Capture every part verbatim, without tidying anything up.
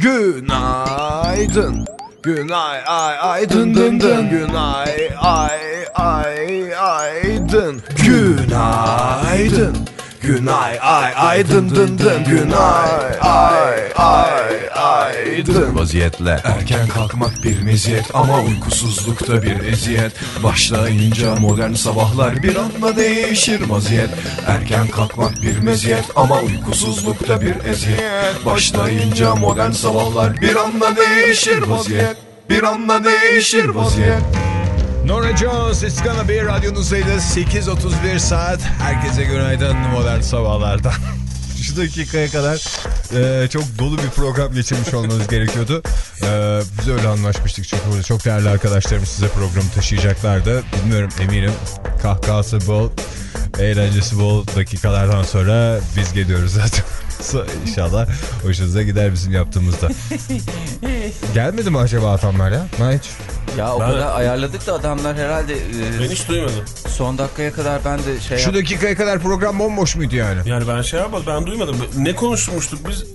Günaydın. Günay ay ay dın dın dın. Günay ay ay ay dın. Günaydın. Günay ay ay dın dın dın. Günay ay ay ay dın. Vaziyetle erken kalkmak bir meziyet ama uykusuzlukta bir eziyet. Başlayınca modern sabahlar bir anda değişir vaziyet. Erken kalkmak bir meziyet ama uykusuzlukta bir eziyet. Başlayınca modern sabahlar bir anda değişir vaziyet. Bir anda değişir vaziyet. Norah Jones, It's Gonna Be radyonuzdaydı. sekiz otuz bir saat. Herkese günaydın modern sabahlardan. Şu dakikaya kadar e, çok dolu bir program geçirmiş olmanız gerekiyordu. E, biz öyle anlaşmıştık çünkü burada çok değerli arkadaşlarım size programı taşıyacaklardı. Bilmiyorum, eminim kahkahası bol, eğlencesi bol dakikalardan sonra biz geliyoruz zaten. İnşallah hoşunuza gider bizim yaptığımızda. Gelmedi mi acaba adamlar ya? Ben hiç... Ya o ben... kadar ayarladık da adamlar herhalde... E, ben hiç duymadım. Son dakikaya kadar ben de şey... Şu yap... dakikaya kadar program bomboş muydu yani? Yani ben şey yapmadım, ben duymadım. Ne konuşmuştuk biz?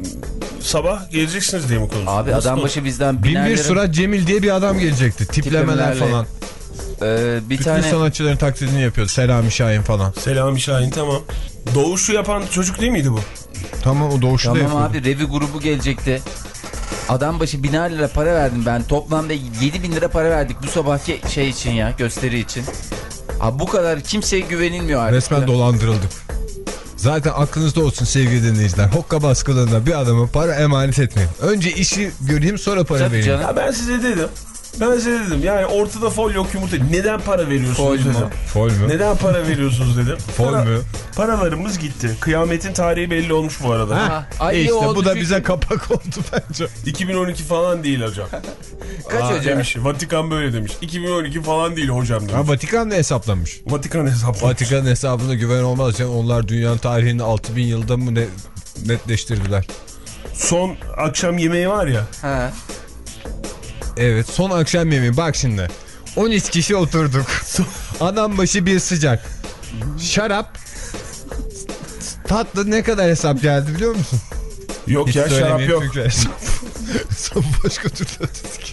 Sabah geleceksiniz diye mi konuştuk? Abi nasıl adam başı bizden binerlerin... Bin bir Surat Cemil diye bir adam gelecekti. Tiplemeler falan. Ee, bir Bütün tane... sanatçıların taklidini yapıyordu. Selami Şahin falan. Selami Şahin, tamam. Doğuşu yapan çocuk değil miydi bu? Tamam, o Doğuşu tamam da yapıyordu. Tamam abi, Revi grubu gelecekti. Adam başı biner lira para verdim ben. Toplamda yedi bin lira para verdik bu sabahki şey için ya, gösteri için. Abi bu kadar kimseye güvenilmiyor artık. Resmen dolandırıldık. Zaten aklınızda olsun sevgili dinleyiciler. Hokkabaz kılığında bir adama para emanet etmeyin. Önce işi göreyim, sonra para tabii vereyim. Ya ben size dedim. Ben size dedim yani ortada fol yok, yumurta. Neden para veriyorsunuz fol dedim. Mu? Fol mü? Neden para veriyorsunuz dedim. Fol Para, mü? Paralarımız gitti. Kıyametin tarihi belli olmuş bu arada. Ha, Ay, e işte oldu bu da çünkü... bize kapak oldu bence. iki bin on iki falan değil hocam. Kaç Aa, hocam? Demiş, Vatikan böyle demiş. iki bin on iki falan değil hocam demiş. Ha, Vatikan da hesaplamış. Vatikan hesaplamış. Vatikan hesabına güven olmaz. Yani onlar dünyanın tarihini altı bin yılda mı ne netleştirdiler. Son akşam yemeği var ya. Ha. Evet, son akşam yemeği. Bak şimdi. on üç kişi oturduk. Adam başı bir sıcak. Şarap. Tatlı ne kadar hesap geldi biliyor musun? Yok hiç ya, şarap yok. Son başka türlü ödedik.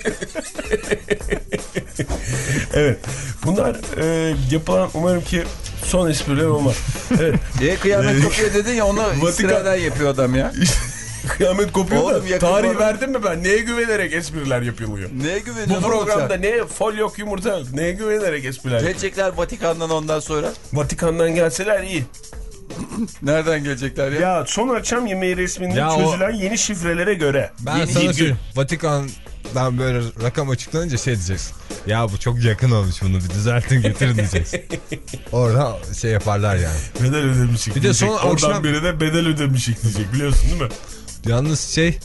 Evet. Bunlar e, yapılan umarım ki son espriler olmaz. Evet. E, kıyamet kopuyor dedin ya, onu sıradan yapıyor adam ya. Kıyamet kopuyor oğlum, da tarihi bana... verdim mi ben? Neye güvenerek espriler yapılıyor? Neye güveniyorsun? Bu programda ne fol yok, yumurta yok. Neye güvenerek espriler yapılıyor? Gelecekler Vatikan'dan ondan sonra. Vatikan'dan gelseler iyi. Nereden gelecekler ya? Ya son akşam yemeği resminde ya çözülen o... yeni şifrelere göre. Ben yeni sana gün... söyleyeyim. Vatikan'dan böyle rakam açıklanınca şey diyeceksin. Ya bu çok yakın olmuş, bunu bir düzeltin getirin diyeceksin. Orada şey yaparlar yani. Bedel ödemişik. Bir de son oradan akşam... biri de bedel ödemişik diyecek, biliyorsun değil mi? Yalnız şey,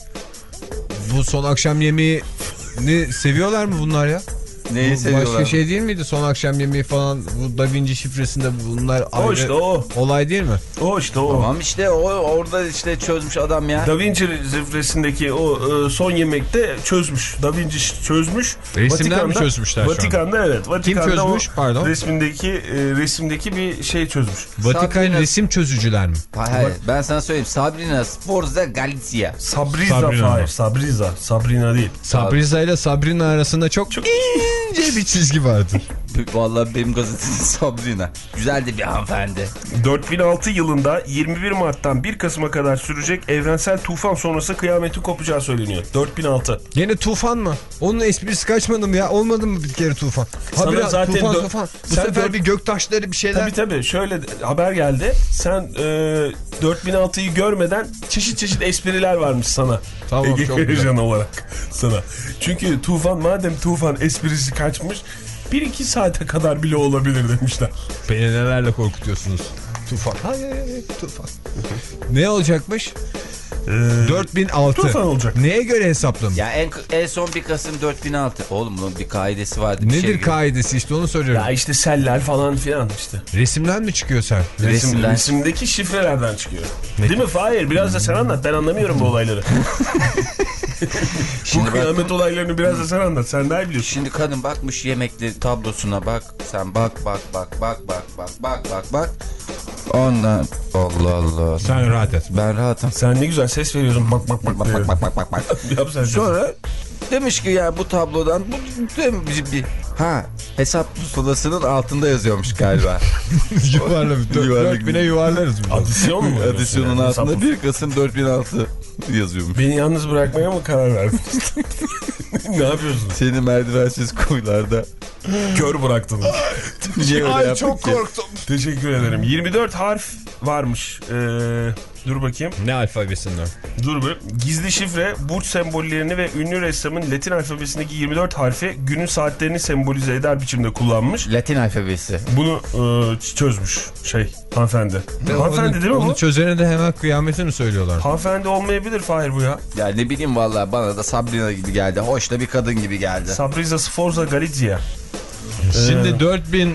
bu son akşam yemeğini seviyorlar mı bunlar ya? Neyi bu seviyorlar? Başka şey değil miydi son akşam yemeği falan, bu Da Vinci şifresinde bunlar o ayrı işte o. olay değil mi? O işte o. Tamam işte o, orada işte çözmüş adam ya. Da Vinci şifresindeki o e, son yemekte çözmüş. Da Vinci çözmüş. Resimden mi çözmüşler şu an? Vatikan'da evet. Vatikan'da kim çözmüş? Pardon. Resmindeki e, resimdeki bir şey çözmüş. Vatikan Sabrina... resim çözücüler mi? Hayır, ben sana söyleyeyim. Sabrina Sforza Galizia. Sabriza, Sabrina. hayır. Sabriza. Sabrina değil. Sabriza ile Sabrina arasında çok, çok ince bir çizgi vardır. Vallahi benim gazetenin Sabrina. Güzel de bir hanımefendi. dört bin altı yılında yirmi bir Mart'tan bir Kasım'a kadar sürecek evrensel tufan sonrası kıyametin kopacağı söyleniyor. dört bin altı. Yine tufan mı? Onun esprisi kaçmadı mı ya? Olmadı mı bir kere tufan? Sana Habire zaten tufan dö- tufan. Bu Sen sefer dö- bir göktaşları bir şeyler. Tabii tabii. Şöyle haber geldi. Sen e, dört bin altıyı görmeden çeşit çeşit espriler varmış sana. Tamam, Ege çok güzel. Karacan olarak sana. Çünkü tufan, madem tufan esprisi kaçmış, bir iki saate kadar bile olabilir demişler. Beni nelerle korkutuyorsunuz? Tufan. Hayır, tufan. Ne olacakmış? Ee, dört bin altı. Tufan olacak. Neye göre hesaplamış? Ya en, en son bir Kasım dört bin altı. Oğlum bunun bir kaidesi vardı. Bir Nedir şey kaidesi, işte onu soruyorum. Ya işte seller falan filan işte. Resimden mi çıkıyor sen? Resim, Resimden. resimdeki şifrelerden çıkıyor. Ne? Değil mi Fahir? Biraz da sen anlat. Ben anlamıyorum bu olayları. Bu kıyamet bak, olaylarını biraz da sen anlat. Sen daha iyi biliyorsun. Şimdi kadın bakmış yemekli tablosuna, bak. Sen bak bak bak bak bak bak bak bak bak bak. Ondan Allah Allah. Sen rahat et. Ben rahatım. Sen ne güzel ses veriyorsun. Bak bak bak bak bak bak bak bak. Yap sen. Sonra demiş ki ya bu tablodan bu bir, bir ha hesap pusulasının altında yazıyormuş galiba. Yuvarla. dört bine yuvarlarız. Adisyon mu? Adisyonun Yani? altında Hesap- bir Kasım dört bin altı yazıyormuş. Beni yalnız bırakmaya mı karar verdiniz? Ne yapıyorsunuz? Seni merdivensiz kuyularda Kör bıraktınız. niye öyle Ay yaptın çok ki? korktum. Teşekkür ederim. yirmi dört harf varmış. Ee, dur bakayım. Ne alfabesinden? Dur bir. Gizli şifre, burç sembollerini ve ünlü ressamın Latin alfabesindeki yirmi dört harfi günün saatlerini sembolize eder biçimde kullanmış. Latin alfabesi. Bunu e, çözmüş şey hanımefendi. Hanımefendi değil mi onu bu? Onu çözene de hemen kıyametini söylüyorlar. Hanımefendi olmayabilir Fahir bu ya. Ya ne bileyim vallahi bana da Sabrina gibi geldi. Hoş da bir kadın gibi geldi. Sabriza Sforza Galizia. Şimdi Ee. dört bin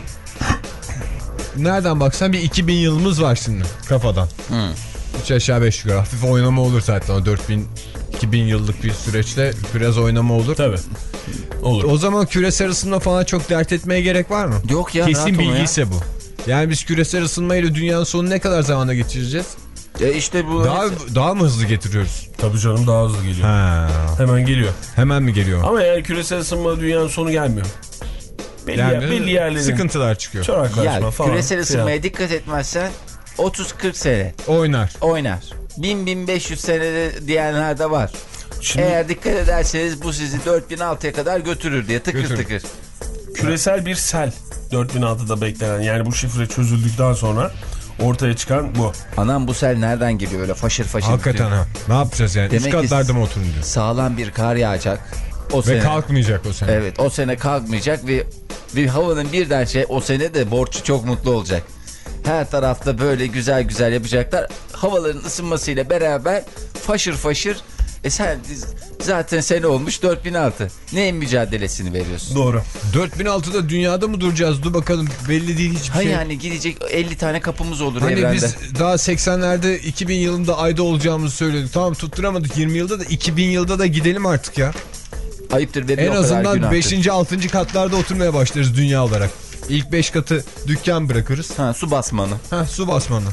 nereden baksan bir iki bin yılımız var şimdi kafadan. Hı. üç aşağı beş yukarı. Hafif oynama olur zaten o dört bin iki bin yıllık bir süreçte biraz oynama olur. Tabii. Olur. O zaman küresel ısınma falan çok dert etmeye gerek var mı? Yok ya. Kesin bilgi ise bu. Yani biz küresel ısınmayla dünyanın sonunu ne kadar zamanda geçireceğiz? E işte bu Daha daha mı hızlı getiriyoruz? Tabii canım daha hızlı geliyor. Ha. Hemen geliyor. Hemen mi geliyor? Ama yani küresel ısınma dünyanın sonu gelmiyor. Belli, Yani yer, belli yerlerin. sıkıntılar çıkıyor. Çoraklaşma ya falan. küresel ısınmaya dikkat etmezsen otuz kırk sene Oynar. oynar. bin bin beş yüz senede diyenler de var. Şimdi Eğer dikkat ederseniz bu sizi dört bin altıya kadar götürür diye tıkır Götürür. tıkır. küresel bir sel dört bin altıda beklenen, yani bu şifre çözüldükten sonra ortaya çıkan bu. Anam bu sel nereden geliyor öyle faşır faşır. Hakikaten gidiyor. ha. Ne yapacağız yani? Demek Üst ki katlarda mı oturun diyor. Sağlam bir kar yağacak. O Ve sene. kalkmayacak o sene. Evet, o sene kalkmayacak ve bir havanın birden şey, o sene de borçlu çok mutlu olacak. Her tarafta böyle güzel güzel yapacaklar. Havaların ısınmasıyla beraber faşır faşır. E sen zaten sene olmuş dört bin altı. Neyin mücadelesini veriyorsun? Doğru. dört bin altıda dünyada mı duracağız? Dur bakalım, belli değil hiçbir Hayır şey. yani gidecek elli tane kapımız olur Hani evrende. biz daha seksenlerde iki bin yılında ayda olacağımızı söyledik. Tamam, tutturamadık yirmi yılda da, iki bin yılda da gidelim artık ya. Ayıptır ve bir En o kadar azından günahtır. beşinci altıncı katlarda oturmaya başlarız dünya olarak. İlk beş katı dükkan bırakırız. Ha, su basmanı. Ha, su basmanı.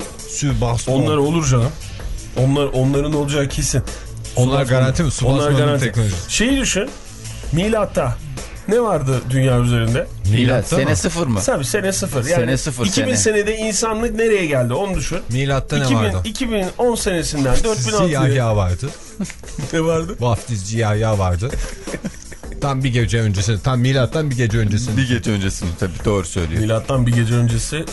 Su basmanı. Onlar olur canım. Onlar onların olacağı kesin. Onlar garanti mi? Su Onlar basmanın garanti. teknolojisi. Şeyi düşün. Milatta ne vardı dünya üzerinde? Milatta Sene mı? sıfır mı? Tabii sene sıfır. Yani Sene sıfır iki bin sene. senede insanlık nereye geldi onu düşün. Milatta ne iki bin, vardı? iki bin on senesinden dört bin altıya Yahya vardı. ne vardı? Vaftizci Yahya vardı. Tam bir gece öncesinde. Tam milattan bir gece öncesinde. Bir gece öncesini tabii doğru söylüyor. Milattan bir gece öncesi.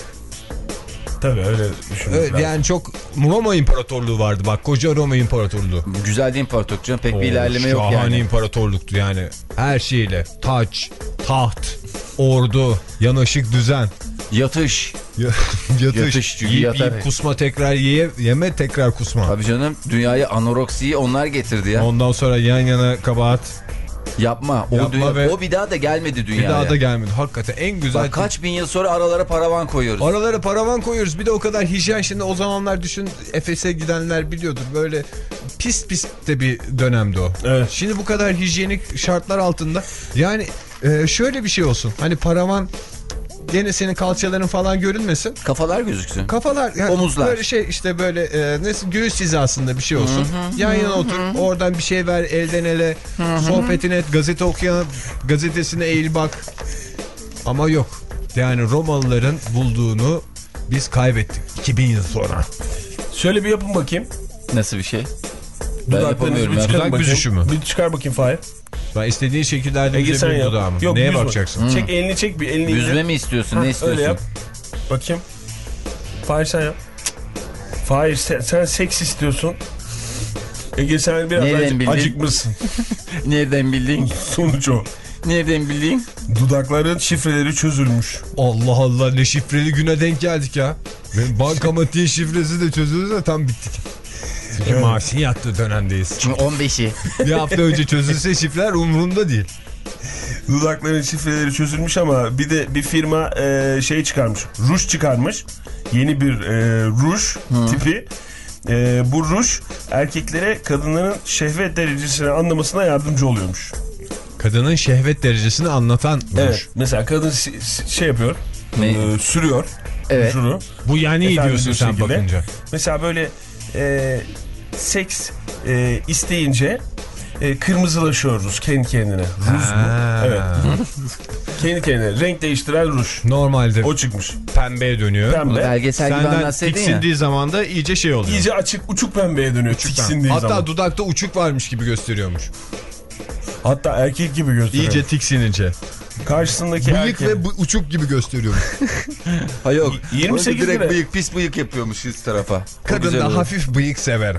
Tabii öyle düşünüyorum. Evet, yani çok Roma İmparatorluğu vardı bak, koca Roma İmparatorluğu. Güzel değil imparatorluk canım, pek bir Oo, ilerleme yok şahane yani. imparatorluktu yani. Her şeyle taç, taht, ordu, yanaşık düzen. Yatış. Yatış, Yatış çünkü yiyip, yatar. yiyip kusma, tekrar ye, yeme tekrar kusma. Tabii canım, dünyaya anoreksiyi onlar getirdi ya. Ondan sonra yan yana kabahat. Yapma. O, Yapma dünya, ve- o bir daha da gelmedi dünyaya. Bir daha da gelmedi. Hakikaten en güzel. Bak, kaç bin yıl sonra aralara paravan koyuyoruz. Aralara paravan koyuyoruz. Bir de o kadar hijyen. Şimdi o zamanlar düşün, Efes'e gidenler biliyordur. Böyle pis pis de bir dönemdi o. Evet. Şimdi bu kadar hijyenik şartlar altında. Yani e, şöyle bir şey olsun. Hani paravan gene senin kalçaların falan görünmesin. Kafalar gözüksün. Kafalar yani Omuzlar. böyle şey işte böyle e, nasıl göğüs hizasında bir şey olsun. Yan yana otur, oradan bir şey ver, elden ele, sohbetini et, gazete okuyan gazetesine eğil bak. Ama yok. Yani Romalıların bulduğunu biz kaybettik iki bin yıl sonra. Şöyle bir yapın bakayım. Nasıl bir şey? Ben Dudaklarınızı yapamıyorum bir ya. çıkarın Dudak bakayım. büzüşü mü? Bir çıkar bakayım Fahir. Ben istediğin şekillerde Ege sen büzebilirim yap. dudağımı. Yok, Neye büzme. bakacaksın? Çek elini, çek bir elini. Büzme indir. mi istiyorsun? Ha, Ne istiyorsun? öyle yap. Bakayım. Fahir sen yap. Fahir sen, sen seks istiyorsun. Ege sen biraz Nereden acı, bildin? acıkmışsın. Nereden bildin? Sonuç o. Nereden bildin? Dudakların şifreleri çözülmüş. Allah Allah, ne şifreli güne denk geldik ya. Benim bankamatiğin şifresi de çözüldü de tam bittik. Çünkü Evet. maaşın yattığı dönemdeyiz. Çünkü on beşi. Bir hafta önce çözülse şifreler umurumda değil. Dudakların şifreleri çözülmüş ama bir de bir firma e, şey çıkarmış. Ruj çıkarmış. Yeni bir e, ruj tipi. E, bu ruj erkeklere kadınların şehvet derecesini anlamasına yardımcı oluyormuş. Kadının şehvet derecesini anlatan ruj. Evet. Mesela kadın si- si- şey yapıyor. Ne? E, sürüyor. Evet. rujunu. Bu yani iyi Efendim diyorsun bir sen şekilde. bakınca. Mesela böyle e, seks e, isteyince e, kırmızılaşıyoruz kendi kendine. Ruj mu? Evet. Kendi kendine renk değiştiren ruj. Normalde O çıkmış. pembeye dönüyor. Pembe. Belgesel gibi Senden anlatsaydın ya. tiksindiği zaman da iyice şey oluyor. İyice açık uçuk pembeye dönüyor. Tiksindiği Hatta zaman. dudakta uçuk varmış gibi gösteriyormuş. Hatta erkek gibi gösteriyor. İyice tiksinince. Karşısındaki Bıyık erkek. ve bu uçuk gibi gösteriyormuş. Ha yok. yirmi sekiz direkt lira. bıyık, pis bıyık yapıyormuş üst tarafa. O Kadın güzel da olur. hafif bıyık sever.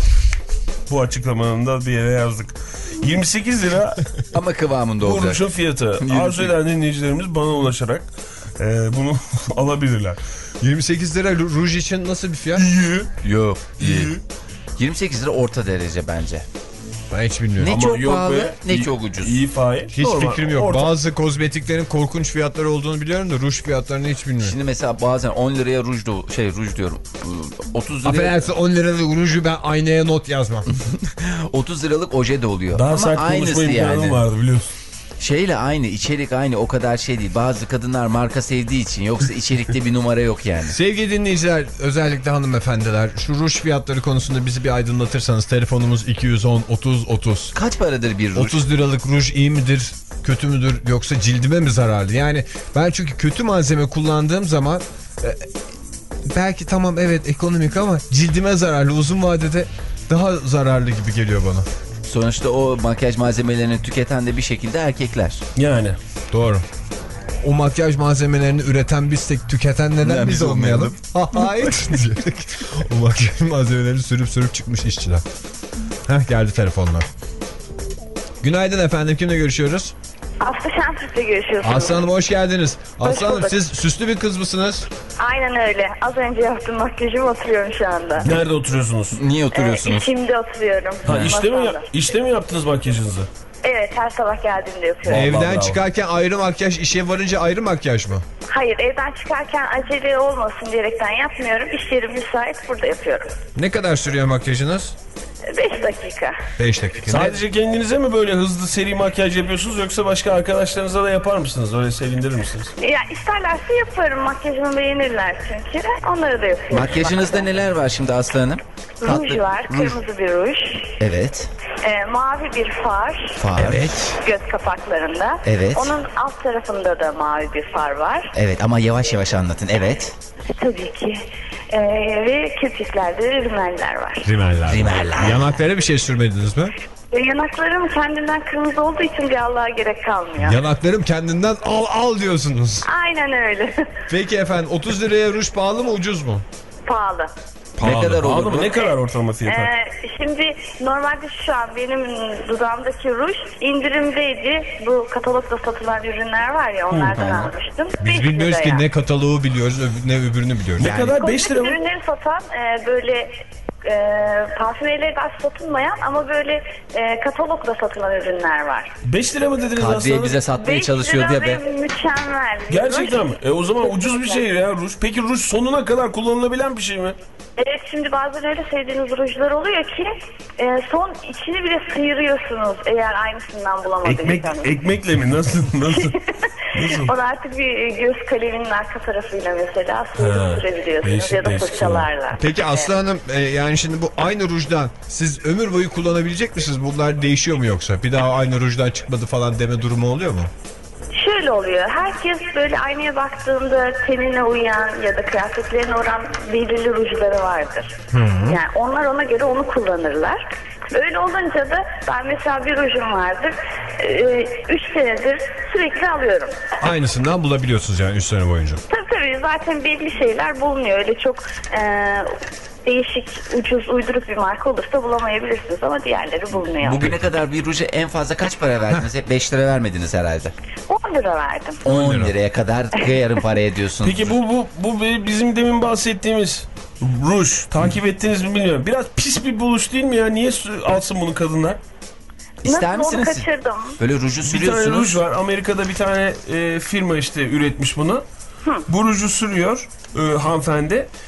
Bu açıklamanın da bir yere yazdık. yirmi sekiz lira Ama kıvamında bu olacak. rujun fiyatı. Arzu eden dinleyicilerimiz bana ulaşarak e, bunu alabilirler. yirmi sekiz lira ruj için nasıl bir fiyat? İyi. Yok. iyi. yirmi sekiz lira orta derece bence. Ben hiç bilmiyorum. Ne Ama çok yok pahalı be. ne İyi- çok ucuz. İyi Fahir. Hiç Normal, fikrim yok. orta. Bazı kozmetiklerin korkunç fiyatları olduğunu biliyorum da ruj fiyatlarını hiç bilmiyorum. Şimdi mesela bazen on liraya ruj da şey ruj diyorum. otuz liraya Affedersin on liralık ruju ben aynaya not yazmam. otuz liralık oje de oluyor. Daha Ama sert aynısı konuşma imkanım yani. vardı biliyorsun. Şeyle aynı, içerik aynı, o kadar şey değil. Bazı kadınlar marka sevdiği için, yoksa içerikte bir numara yok yani. Sevgili dinleyiciler, özellikle hanımefendiler, şu ruj fiyatları konusunda bizi bir aydınlatırsanız telefonumuz iki yüz on otuz otuz. Kaç paradır bir ruj? otuz liralık ruj iyi midir, kötü müdür, yoksa cildime mi zararlı? Yani ben çünkü kötü malzeme kullandığım zaman e, belki tamam evet ekonomik ama cildime zararlı, uzun vadede daha zararlı gibi geliyor bana. Sonuçta o makyaj malzemelerini tüketen de bir şekilde erkekler. Yani. Doğru. O makyaj malzemelerini üreten bizsek tüketen neden Neden biz biz olmayalım? Hayır. Diyerek o makyaj malzemelerini sürüp sürüp çıkmış işçiler. Heh, geldi telefonlar. Günaydın efendim, kimle görüşüyoruz? Aslı Şentürk'le görüşüyorsunuz. Aslı Hanım hoş geldiniz. Hoş Aslı Hanım bulduk. siz süslü bir kız mısınız? Aynen öyle. Az önce yaptığım makyajımı oturuyorum şu anda. Nerede oturuyorsunuz? Niye Ee, oturuyorsunuz? içimde oturuyorum. Ha, işte mi, Masamda. işte mi yaptınız makyajınızı? Evet, her sabah geldiğimde yapıyorum. Vallahi Evden bravo. çıkarken ayrı makyaj, işe varınca ayrı makyaj mı? Hayır, evden çıkarken acele olmasın diyerekten yapmıyorum. İş yerim müsait, burada yapıyorum. Ne kadar sürüyor makyajınız? beş dakika. beş dakika. Sadece kendinize mi böyle hızlı seri makyaj yapıyorsunuz yoksa başka arkadaşlarınıza da yapar mısınız? Öyle sevindirir misiniz? Ya isterlerse yaparım. Makyajımı beğenirler çünkü. Onları da yapıyorum. Makyajınızda neler var şimdi Aslı Hanım? Ruj Tatlı- var, ruj. kırmızı bir ruj. Evet. Ee, mavi bir far. Far. Evet. Göz kapaklarında. Evet. Onun alt tarafında da mavi bir far var. Evet ama yavaş yavaş anlatın. Evet. Tabii ki. Ee, ve kirpiklerde de rimeller var. Rimeller. Rimeller. Yanaklara bir şey sürmediniz mi? Ve yanaklarım kendinden kırmızı olduğu için bir Allah'a gerek kalmıyor. Yanaklarım kendinden al al diyorsunuz. Aynen öyle. Peki efendim, otuz liraya ruj pahalı mı ucuz mu? Pahalı. Ne kadar olur Aldı mı? bu? Ne kadar ortalama fiyatı? Ee, şimdi normalde şu an benim dudağımdaki ruj indirimdeydi. Bu katalogda satılan ürünler var ya, onlardan almıştım. Biz beş bilmiyoruz liraya. ki ne kataloğu biliyoruz, öb- ne öbürünü biliyoruz. Ne kadar? beş lira mı? Ürünleri satan e, böyle e, parfümeleri daha satılmayan ama böyle e, katalogda satılan ürünler var. beş lira mı dediniz Kadriye aslında? bize satmaya beş çalışıyor diye lira be. ve mükemmel. Gerçekten mi? E o zaman ucuz bir şey ya ruj. Peki ruj sonuna kadar kullanılabilen bir şey mi? Evet, şimdi bazen öyle sevdiğiniz rujlar oluyor ki e, son içini bile sıyırıyorsunuz eğer aynısından bulamadıysanız. ekmekle mi? Nasıl? Nasıl? Onu artık bir göz kaleminin arka tarafıyla mesela Ha, sıyırıp sürebiliyorsunuz değişik ya da değişik fırçalarla. Peki Aslı Hanım, e, yani şimdi bu aynı rujdan siz ömür boyu kullanabilecek misiniz? Bunlar değişiyor mu yoksa? Bir daha aynı rujdan çıkmadı falan deme durumu oluyor mu? Şöyle oluyor. Herkes böyle aynaya baktığında tenine uyan ya da kıyafetlerine uyan belirli rujları vardır. Yani onlar ona göre onu kullanırlar. Öyle olunca da ben mesela bir rujum vardır. Üç senedir sürekli alıyorum. Aynısından bulabiliyorsunuz yani üç sene boyunca. Tabii tabii, zaten belli şeyler bulunuyor. Öyle çok e, değişik, ucuz, uyduruk bir marka olursa bulamayabilirsiniz ama diğerleri bulunuyor. Bugüne kadar bir ruja en fazla kaç para verdiniz? Hep beş lira vermediniz herhalde. on lira verdim. on liraya kadar yarım para ediyorsunuz. Peki bu bu bu bizim demin bahsettiğimiz ruj takip ettiniz mi bilmiyorum. Biraz pis bir buluş değil mi ya? Niye sü- alsın bunu kadınlar? İster Nasıl onu misiniz? kaçırdım? Böyle ruju Bir tane sürüyorsunuz. ruj var. Amerika'da bir tane e, firma işte üretmiş bunu. Bu ruju sürüyor e, hanımefendi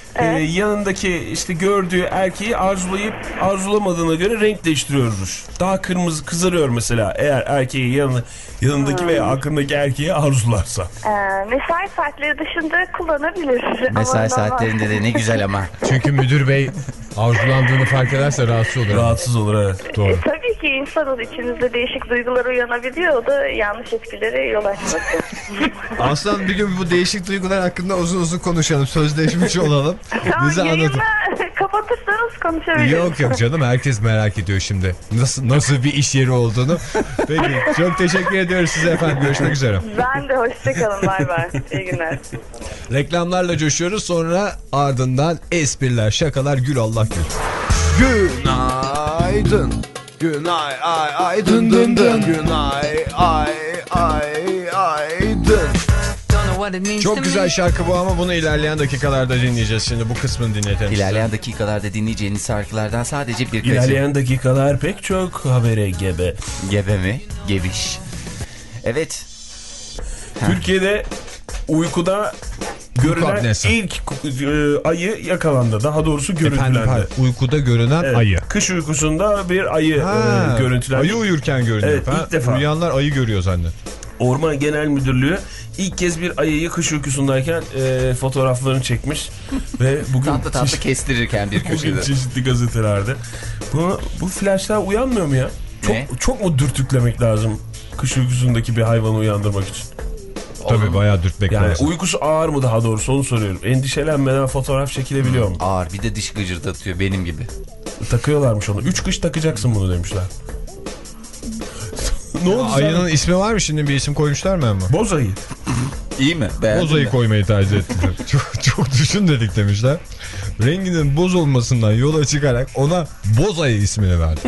e, Evet. yanındaki işte gördüğü erkeği arzulayıp arzulamadığına göre renk değiştiriyor ruj. Daha kırmızı kızarıyor mesela eğer erkeği yanı, yanındaki veya aklındaki erkeği arzularsa. Ee, mesai saatleri dışında kullanabilir. Ama Mesai normal- saatlerinde de ne güzel ama. Çünkü müdür bey arzulandığını fark ederse rahatsız olur. Rahatsız olur, evet. Doğru. E, tabii ki insan içimizde değişik duygular uyanabiliyor. O da yanlış etkilere yol açması. Aslan bir gün bu değişik duygular hakkında uzun uzun konuşalım. Sözleşmiş olalım. Tamam, Bize anlatın. yayını kapatırsanız konuşabiliriz. Yok yok canım, herkes merak ediyor şimdi. Nasıl nasıl bir iş yeri olduğunu. Peki çok teşekkür ediyoruz size efendim. Görüşmek üzere. Ben de hoşçakalın. Bay bay. İyi günler. Reklamlarla coşuyoruz, sonra ardından espriler, şakalar, gül Allah gül. Günaydın. Günay ay ay dın dın dın. Günay ay ay ay dın. Çok güzel şarkı bu ama bunu ilerleyen dakikalarda dinleyeceğiz şimdi. Bu kısmını dinletelim. İlerleyen dakikalarda dinleyeceğiniz şarkılardan sadece birkaçı. İlerleyen dakikalar pek çok habere gebe. Gebe mi? Gebiş. Evet. Türkiye'de uykuda görülen apnesi. ilk e, ayı yakalandı. Daha doğrusu görüntülendi. Efendim, pardon, uykuda görünen Evet, ayı. Kış uykusunda bir ayı Ha, e, görüntülendi. ayı uyurken görünüyor. Evet, ilk defa. Uyuyanlar ayı görüyor zannet. Orman Genel Müdürlüğü ilk kez bir ayıyı kış uykusundayken e, fotoğraflarını çekmiş ve bugün Tatlı tatlı çeşit- kestirirken bir bugün köşede. çeşitli gazetelerde. Bu, bu flaşlar uyanmıyor mu ya? Çok, Ne? çok mu dürtüklemek lazım kış uykusundaki bir hayvanı uyandırmak için? Tabii bayağı dürtmek Yani lazım. uykusu ağır mı, daha doğrusu onu soruyorum. Endişelenmeden fotoğraf çekilebiliyor mu? Ağır, bir de diş gıcırdatıyor benim gibi. Takıyorlarmış onu. Üç kış takacaksın bunu demişler. Ne oldu Ayının sana? ismi var mı şimdi, bir isim koymuşlar mı ama? Boz ayı. İyi mi? Beğendin Boz ayı mi? koymayı tercih ettiler. çok, çok düşün dedik demişler. Renginin boz olmasından yola çıkarak ona boz ayı ismini verdi.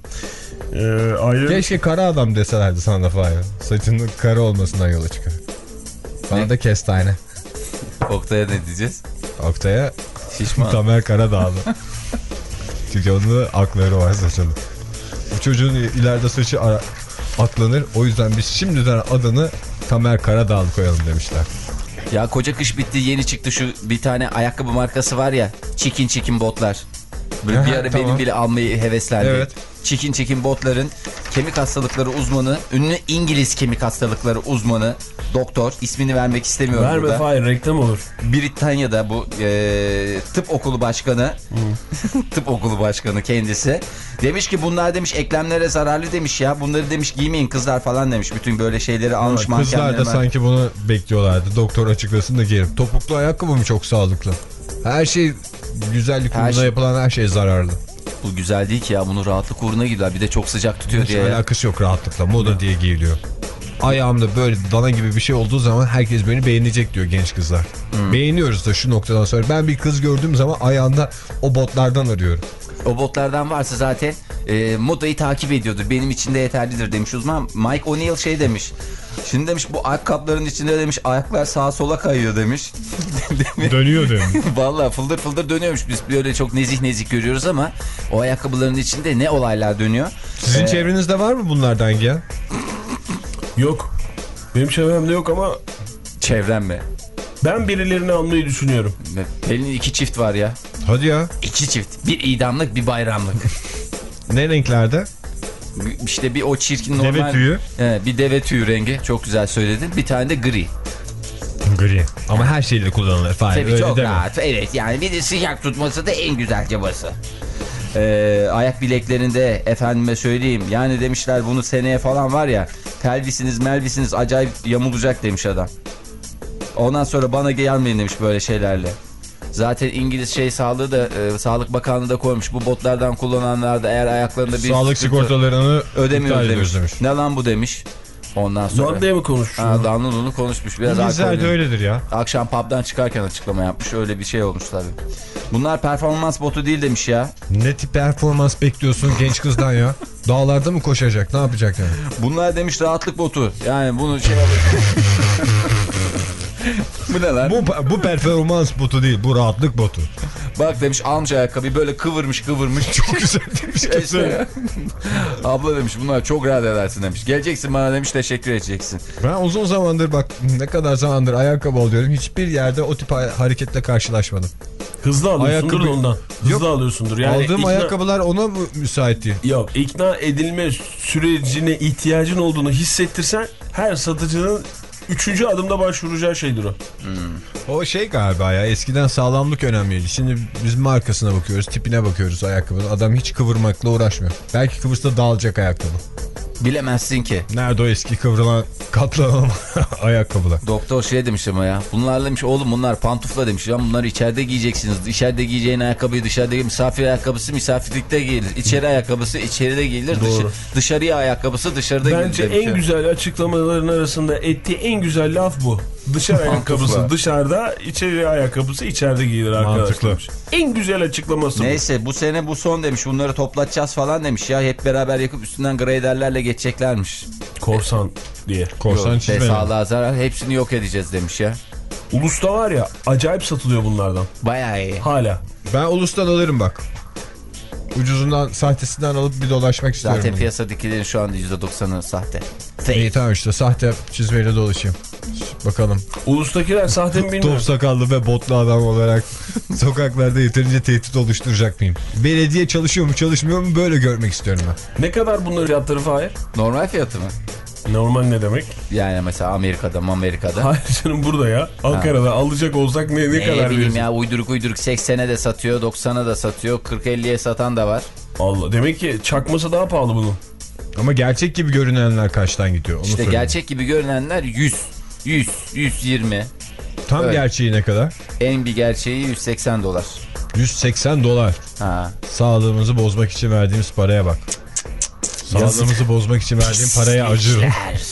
Ee, ayı... Keşke kara adam deselerdi sana da Fahir. Saçının kara olmasından yola çıkar. Bana Ne? da kestane. Oktay'a ne diyeceğiz? Oktay'a Şişman. Tamer Karadağlı. Çünkü onun akları var saçının. Bu çocuğun ileride saçı ara, aklanır. O yüzden biz şimdiden adını Tamer Karadağlı koyalım demişler. Ya koca kış bitti, yeni çıktı şu bir tane ayakkabı markası var ya. Çikin çikin botlar. Böyle Aha, bir ara tamam. benim bile almayı heveslendi. Evet. Çikin çikin botların kemik hastalıkları uzmanı, ünlü İngiliz kemik hastalıkları uzmanı, doktor, ismini vermek istemiyorum Verme burada. Fahir, reklam olur. Britanya'da bu e, tıp okulu başkanı, tıp okulu başkanı kendisi. Demiş ki bunlar demiş eklemlere zararlı demiş ya. Bunları demiş giymeyin kızlar falan demiş. Bütün böyle şeyleri almış Ama kızlar da mankenlerine. sanki bunu bekliyorlardı. Doktor açıklasın da giyelim. Topuklu ayakkabı mı çok sağlıklı? Her şey, güzellik Her uğruna şey- yapılan her şey zararlı. Bu güzel değil ki ya, bunu rahatlık uğruna gidiyorlar. Bir de çok sıcak tutuyor Hiç diye. ya. alakası yok rahatlıkla. Moda diye giyiliyor. Ayağımda böyle dana gibi bir şey olduğu zaman herkes beni beğenecek diyor genç kızlar. Hmm. Beğeniyoruz da şu noktadan sonra. Ben bir kız gördüğüm zaman ayağında o botlardan arıyorum. O botlardan varsa zaten e, modayı takip ediyordur. Benim için de yeterlidir demiş uzman. Mike O'Neill şey demiş. Şimdi demiş bu ayakkabıların içinde demiş ayaklar sağa sola kayıyor demiş. Dönüyor demiş. Vallahi fıldır fıldır dönüyormuş. Biz böyle çok nezih nezih görüyoruz ama o ayakkabıların içinde ne olaylar dönüyor. Sizin Ee, çevrenizde var mı bunlardan giyen? Yok. Benim çevremde yok ama Çevrem mi? ben birilerini almayı düşünüyorum. Pelin'in iki çift var ya. Hadi ya. İki çift. Bir idamlık bir bayramlık. Ne renklerde? İşte bir o çirkin normal. Deve tüyü. Evet, bir deve tüyü rengi. Çok güzel söyledin. Bir tane de gri. Gri. Ama her şeyle kullanılır. Fahir, Tabii öyle çok deme. rahat. Evet yani bir de sıcak tutması da en güzel cabası. Ee, ayak bileklerinde efendime söyleyeyim. Yani demişler bunu seneye falan var ya. Pelvisiniz melvisiniz acayip yamulacak demiş adam. Ondan sonra bana gelmeyin demiş böyle şeylerle. Zaten İngiliz şey sağlığı da e, Sağlık Bakanlığı da koymuş. Bu botlardan kullananlar da eğer ayaklarında bir Sağlık sigortalarını ödemiyoruz iptal demiş. ediyoruz demiş. Ne lan bu demiş. Ondan sonra. Dandaya mı konuşmuş? Ha, Danlı'nı konuşmuş. Biraz İngilizler de alkollü. öyledir ya. Akşam pub'dan çıkarken açıklama yapmış. Öyle bir şey olmuş tabii. Bunlar performans botu değil demiş ya. Ne tip performans bekliyorsun genç kızdan ya? Dağlarda mı koşacak? Ne yapacak yani? Bunlar demiş rahatlık botu. Yani bunu şey Bu ne lan? Bu, bu performans botu değil. Bu rahatlık botu. Bak demiş almış ayakkabıyı böyle kıvırmış kıvırmış. Çok güzel demiş. işte. Abla demiş bunlar çok rahat edersin demiş. Geleceksin bana demiş teşekkür edeceksin. Ben uzun zamandır bak ne kadar zamandır ayakkabı alıyorum. Hiçbir yerde o tip hareketle karşılaşmadım. Hızlı alıyorsundur ayakkabı... ondan. Hızlı Yok, alıyorsundur. Yani aldığım ikna... ayakkabılar ona mı müsait değil? Yok, ikna edilme sürecine ihtiyacın olduğunu hissettirsen her satıcının üçüncü adımda başvuracağı şeydir o. Hmm. O şey galiba ya, eskiden sağlamlık önemliydi. Şimdi biz markasına bakıyoruz, tipine bakıyoruz ayakkabının. Adam hiç kıvırmakla uğraşmıyor. Belki kıvırsa dağılacak ayakkabı. Bilemezsin ki. Nerede o eski kıvrılan katlanan ayakkabılar? Doktor şey demiş ama ya. Bunlar demiş oğlum bunlar pantufla demiş. Ya bunları içeride giyeceksiniz. İçeride giyeceğin ayakkabıyı dışarıda giyin. Misafir ayakkabısı misafirlikte giyilir. İçeri ayakkabısı içeride giyilir. Dışı, dışarıya ayakkabısı dışarıda giyilir. Bence en ya. güzel açıklamaların arasında ettiği en güzel laf bu. Dışarı ayakkabısı dışarıda, içeri ayakkabısı içeride giyilir arkadaşlar. Mantıklı. En güzel açıklaması. Neyse bu. bu sene bu son demiş. Bunları toplatacağız falan demiş ya. Hep beraber yakıp üstünden graderlerle geçeceklermiş. Korsan diye. Korsan çizmeyin. Sağlığa zarar. Hepsini yok edeceğiz demiş ya. Ulus'ta var ya acayip satılıyor bunlardan. Bayağı iyi. Hala. Ben Ulus'tan alırım bak. Ucuzundan, sahtesinden alıp bir dolaşmak istiyorum. Zaten bunu. piyasadakilerin şu anda yüzde doksanı sahte. Fake. İyi tamam işte sahte çizmeyle dolaşayım. Bakalım. Ulus'takiler sahte mi bilmiyorum. Top sakallı ve botlu adam olarak sokaklarda yeterince tehdit oluşturacak mıyım? Belediye çalışıyor mu çalışmıyor mu böyle görmek istiyorum ben. Ne kadar bunların fiyatları Fahir? Normal fiyatı mı? Normal ne demek? Yani mesela Amerika'da Amerika'da. Hayır canım burada ya. Ankara'da ha. alacak olsak ne, ne, ne kadar bileyim ya uyduruk uyduruk seksene de satıyor, doksana da satıyor, kırk elliye satan da var. Allah demek ki çakması daha pahalı bunun. Ama gerçek gibi görünenler kaçtan gidiyor? Onu işte söyleyeyim. Gerçek gibi görünenler yüz, yüz, yüz yirmi. Tam öyle. Gerçeği ne kadar? En bir gerçeği yüz seksen dolar. yüz seksen dolar. Ha. Sağlığımızı bozmak için verdiğimiz paraya bak. Sağlığımızı bozmak için verdiğim paraya acırım.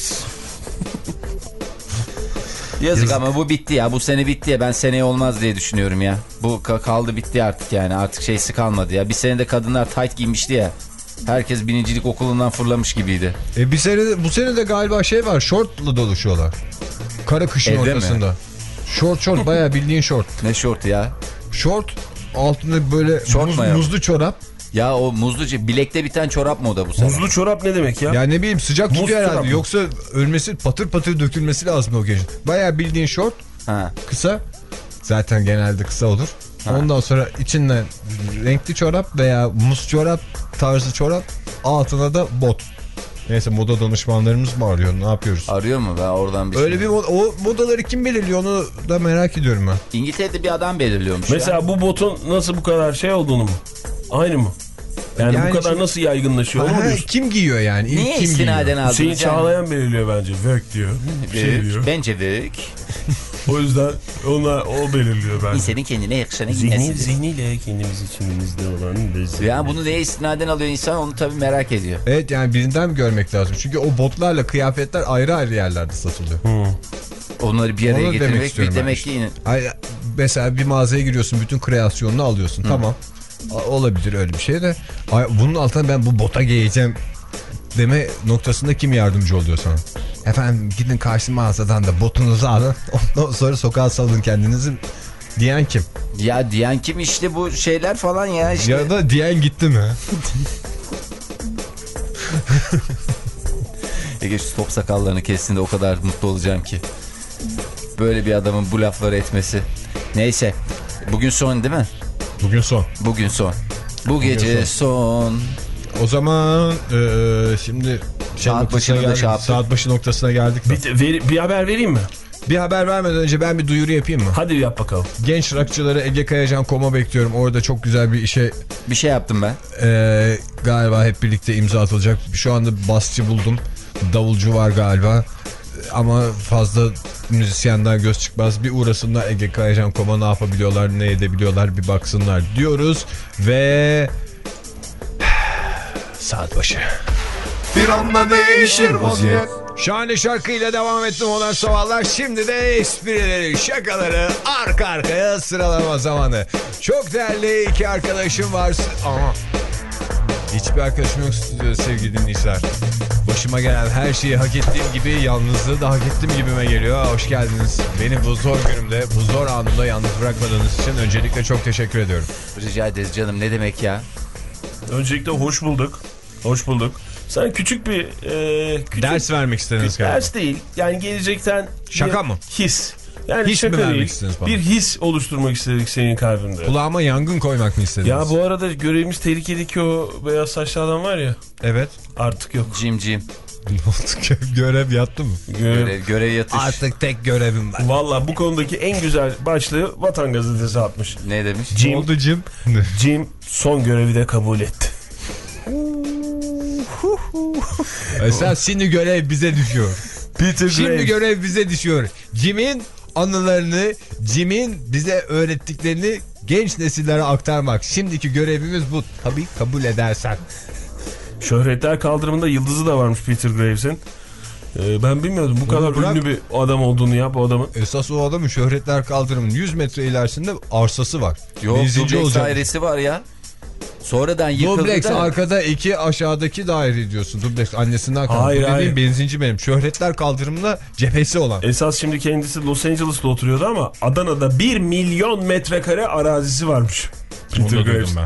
Yazık, Yazık ama bu bitti ya. Bu sene bitti ya. Ben seneye olmaz diye düşünüyorum ya. Bu kaldı bitti artık yani. Artık şeysi kalmadı ya. Bir senede kadınlar tight giymişti ya. Herkes birincilik okulundan fırlamış gibiydi. E bir sene bu sene de galiba şey var. Şortla dolaşıyorlar. Kara kışın Evde ortasında. Mi? Şort şort bayağı bildiğin şort. Ne şort ya? Şort altında böyle muz, muzlu çorap. Ya o muzlu bilekte biten çorap mı o da bu sene? Muzlu çorap ne demek ya? Ya ne bileyim sıcak tutuyor herhalde. Yoksa ölmesi patır patır dökülmesi lazım o gece. Bayağı bildiğin şort. Ha. Kısa. Zaten genelde kısa olur. Ha. Ondan sonra içinden renkli çorap veya muz çorap tarzı çorap. Altına da bot. Neyse moda danışmanlarımız mı arıyor? Ne yapıyoruz? Arıyor mu? Ben oradan bir Öyle şey... bir o modaları kim belirliyor onu da merak ediyorum ben. İngiltere'de bir adam belirliyormuş. Mesela ya. bu botun nasıl bu kadar şey olduğunu mu? Aynı mı? Yani, yani bu kadar şimdi, nasıl yaygınlaşıyor ha, mu kim giyiyor yani? İlk niye kim istinaden aldınız? Hüseyin Çağlayan belirliyor bence. Vök diyor. Bir şey diyor. Bence vök. O yüzden ona, o belirliyor bence. İnsanın kendine yakışanı giymesidir. Zihniyle kendimiz içimizde olan lezzet. Yani bunu neye istinaden alıyor insan onu tabii merak ediyor. Evet yani birinden mi görmek lazım? Çünkü o botlarla kıyafetler ayrı ayrı yerlerde satılıyor. Hmm. Onları bir araya getirmek bir demek ki yine. Mesela bir mağazaya giriyorsun bütün kreasyonunu alıyorsun. Hı. Tamam. Olabilir öyle bir şey de. Bunun altına ben bu bota giyeceğim deme noktasında kim yardımcı oluyor sana? Efendim gidin karşı mağazadan da botunuzu alın. Ondan sonra sokağa salın kendinizi diyen kim? Ya diyen kim işte bu şeyler falan ya işte. Ya da diyen gitti mi? Ege şu top sakallarını kestiğinde o kadar mutlu olacağım ki. Böyle bir adamın bu lafları etmesi. Neyse. Bugün son değil mi? Bugün son. Bugün son. Bu Bugün gece son. son. O zaman e, şimdi saat başına da şey saat başı noktasına geldik. Bir, ver, bir haber vereyim mi? Bir haber vermeden önce ben bir duyuru yapayım mı? Hadi yap bakalım. Genç rockçıları Ege Kayacan Kom'a bekliyorum. Orada çok güzel bir işe... Bir şey yaptım ben. E, galiba hep birlikte imza atılacak. Şu anda basçı buldum. Davulcu var galiba. Ama fazla müzisyenden göz çıkmaz. Bir uğrasınlar Ege Kayacan Kom'a, ne yapabiliyorlar, ne edebiliyorlar bir baksınlar diyoruz. Ve... Saat başı. Bir anda değişir vaziyet. Şahane şarkıyla devam ettim Modern Sabahlar. Şimdi de esprileri, şakaları arka arkaya sıralama zamanı. Çok değerli iki arkadaşım var. Aha. Hiçbir arkadaşım yok stüdyoda sevgili dinleyiciler. Başıma gelen her şeyi hak ettiğim gibi yalnızlığı da hak ettim gibime geliyor. Hoş geldiniz. Beni bu zor günümde, bu zor anımda yalnız bırakmadığınız için öncelikle çok teşekkür ediyorum. Rica ederiz canım, ne demek ya? Öncelikle hoş bulduk. Hoş bulduk. Sen küçük bir... E, küçük, Ders vermek istediniz galiba. Ders değil. Yani gelecekten... Şaka mı? His. Yani His mi vermek istediniz bana? Bir his oluşturmak istedik senin kalbinde. Kulağıma yangın koymak mı istediniz? Ya bu arada görevimiz tehlikedeki o beyaz saçlı adam var ya. Evet. Artık yok. Cim cim. Görev yattı mı? Görev. Görev, görev yatış. Artık tek görevim var. Valla bu konudaki en güzel başlığı Vatan Gazetesi atmış. Ne demiş? Jim, Ne oldu Jim? Jim son görevi de kabul etti. Esas şimdi görev bize düşüyor. Peter Şimdi Graves. görev bize düşüyor. Jim'in anılarını, Jim'in bize öğrettiklerini genç nesillere aktarmak. Şimdiki görevimiz bu. Tabii kabul edersen. Şöhretler Kaldırımı'nda yıldızı da varmış Peter Graves'in. Ee, ben bilmiyordum bu kadar bırak. ünlü bir adam olduğunu ya bu adamın. Esas o adamın Şöhretler Kaldırımı'nın yüz metre ilerisinde arsası var. Yok, Benzinci dubleks olacak. dairesi var ya. Sonradan yıkıldı Dubleks da. arkada iki aşağıdaki daire diyorsun. Dubleks annesinden kaldı. Hayır, Bu dediğim hayır. benzinci benim. Şöhretler Kaldırımı'nda cephesi olan. Esas şimdi kendisi Los Angeles'ta oturuyordu ama Adana'da bir milyon metrekare arazisi varmış. Onu Peter da Graves. duydum ben.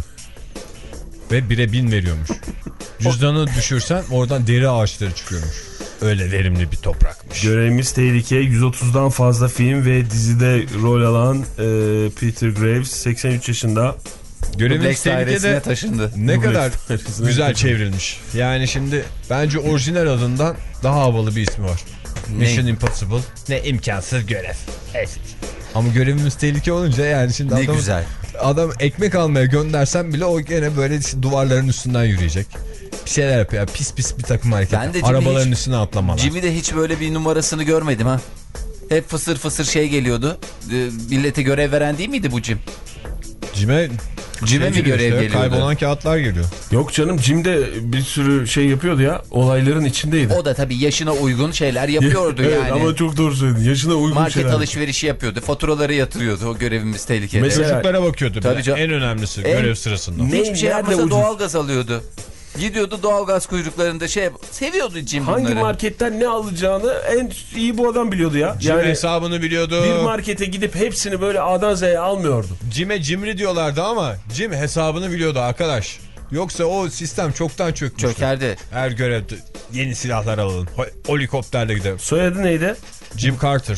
Ve bire bin veriyormuş. Cüzdanı düşürsen oradan deri ağaçları çıkıyormuş. Öyle verimli bir toprakmış. Görevimiz tehlike. yüz otuzdan fazla film ve dizide rol alan e, Peter Graves seksen üç yaşında. Görevimiz Dubleks dairesine tehlikede taşındı. ne Dubleks kadar dairesine güzel taşındı. çevrilmiş. Yani şimdi bence orijinal adından daha havalı bir ismi var. Mission Impossible. Ne imkansız görev. Evet. Ama görevimiz tehlike olunca yani şimdi Ne adam, güzel. adam ekmek almaya göndersen bile o gene böyle duvarların üstünden yürüyecek. Bir şeyler yapıyor. Pis pis bir takım hareketler. Ben de Jimmy Arabaların hiç- üstüne atlamalar. Jimmy de hiç böyle bir numarasını görmedim ha. Hep fısır fısır şey geliyordu. Ee, millete görev veren değil miydi bu Jim? Jim'e Jim'e mi görev geliyordu? Kaybolan kağıtlar geliyor. Yok canım Jim de bir sürü şey yapıyordu ya. Olayların içindeydi. O da tabii yaşına uygun şeyler yapıyordu Evet, yani. ama çok doğru söyledin. Yaşına uygun Market şeyler. alışverişi yapıyordu. Faturaları yatırıyordu. O görevimiz tehlikeli. Mesela- Çocuklara bakıyordu. Tabii bile. canım. En önemlisi En- görev sırasında. Ne- Hiçbir şey nerede yapmasa ucuz? doğalgaz alıyordu. Gidiyordu doğalgaz kuyruklarında şey seviyordu Jim Hangi bunları. marketten ne alacağını en iyi bu adam biliyordu ya. Jim Yani hesabını biliyordu. bir markete gidip hepsini böyle A'dan Z'ye almıyordu. Jim'e Cimri diyorlardı ama Jim hesabını biliyordu arkadaş. Yoksa o sistem çoktan çökmüştü. Çökerdi. Her görevde yeni silahlar alın. Ho- Helikopterle gidelim. Soyadı neydi? Jim Carter.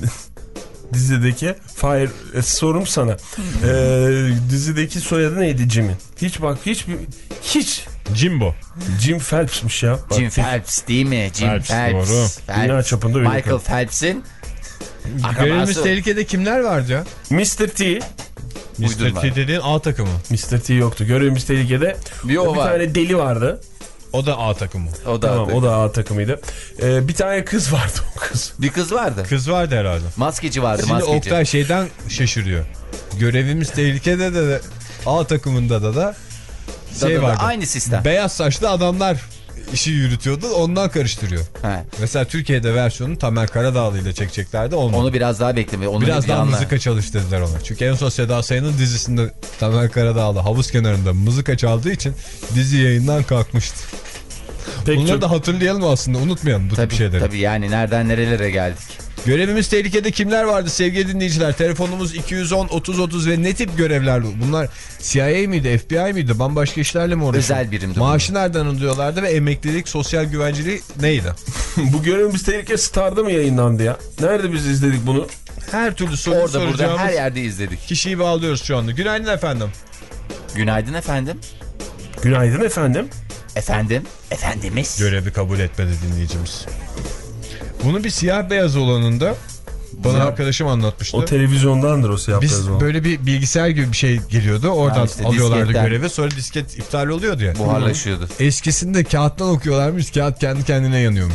Dizideki Fire e, sorum sana. Ee, dizideki soyadı neydi Jim'in? Hiç bak hiç hiç Jimbo. Jim Phelps'miş ya. Bak, Jim Phelps değil mi? Jim Phelps, Phelps. doğru. Phelps. Dünya çapında ünlü Michael kadın. Phelps'in Görevimiz akrabası. tehlikede kimler vardı ya? mister T. Uydurma. mister T dediğin A takımı. mister T yoktu. Görevimiz tehlikede. Bir o bir var. tane deli vardı. O da A takımı. O da Tamam adı. o da A takımıydı. Ee, bir tane kız vardı o kız. Bir kız vardı. Kız vardı herhalde. Maskeci vardı, Şimdi maskeci. Oktay şeyden şaşırıyor. Görevimiz tehlikede de, de A takımında da da şey Da da da vardı. aynı sistem. Beyaz saçlı adamlar işi yürütüyordu. Ondan karıştırıyor. He. Mesela Türkiye'de versiyonu Tamer Karadağlı ile çekeceklerdi. Olmadı. Onu biraz daha bekleme. Onu Biraz bir daha anla. mızıka çalış dediler ona. Çünkü en son Seda Sayan'ın dizisinde Tamer Karadağlı havuz kenarında mızıka çaldığı için dizi yayından kalkmıştı. Pek Bunları çok da hatırlayalım aslında, unutmayalım bu Tabii, tip şeyleri. tabii yani nereden nerelere geldik. Görevimiz tehlikede kimler vardı sevgili dinleyiciler? Telefonumuz iki yüz on otuz otuz ve ne tip görevler? Bunlar C I A miydi, F B I miydi? Bambaşka işlerle mi uğraşıyor? Özel birimdi Maaşı nereden alıyorlardı ve emeklilik, sosyal güvenceliği neydi? bu görevimiz tehlike Star'da mı yayınlandı ya? Nerede biz izledik bunu? Her türlü soruyu Orada burada soracağımız her yerde izledik. kişiyi bağlıyoruz şu anda. Günaydın efendim. Günaydın efendim. Günaydın efendim. Efendim. Efendimiz. Görevi kabul etmedi dinleyicimiz. Bunu bir siyah beyaz olanında bana Ya, arkadaşım anlatmıştı. O televizyondandır o siyah Biz beyaz olan. böyle bir bilgisayar gibi bir şey geliyordu. Oradan Ha işte alıyorlardı disketten. görevi. Sonra disket iptal oluyordu ya. Buharlaşıyordu. Eskisinde kağıttan okuyorlarmış. Kağıt kendi kendine yanıyormuş.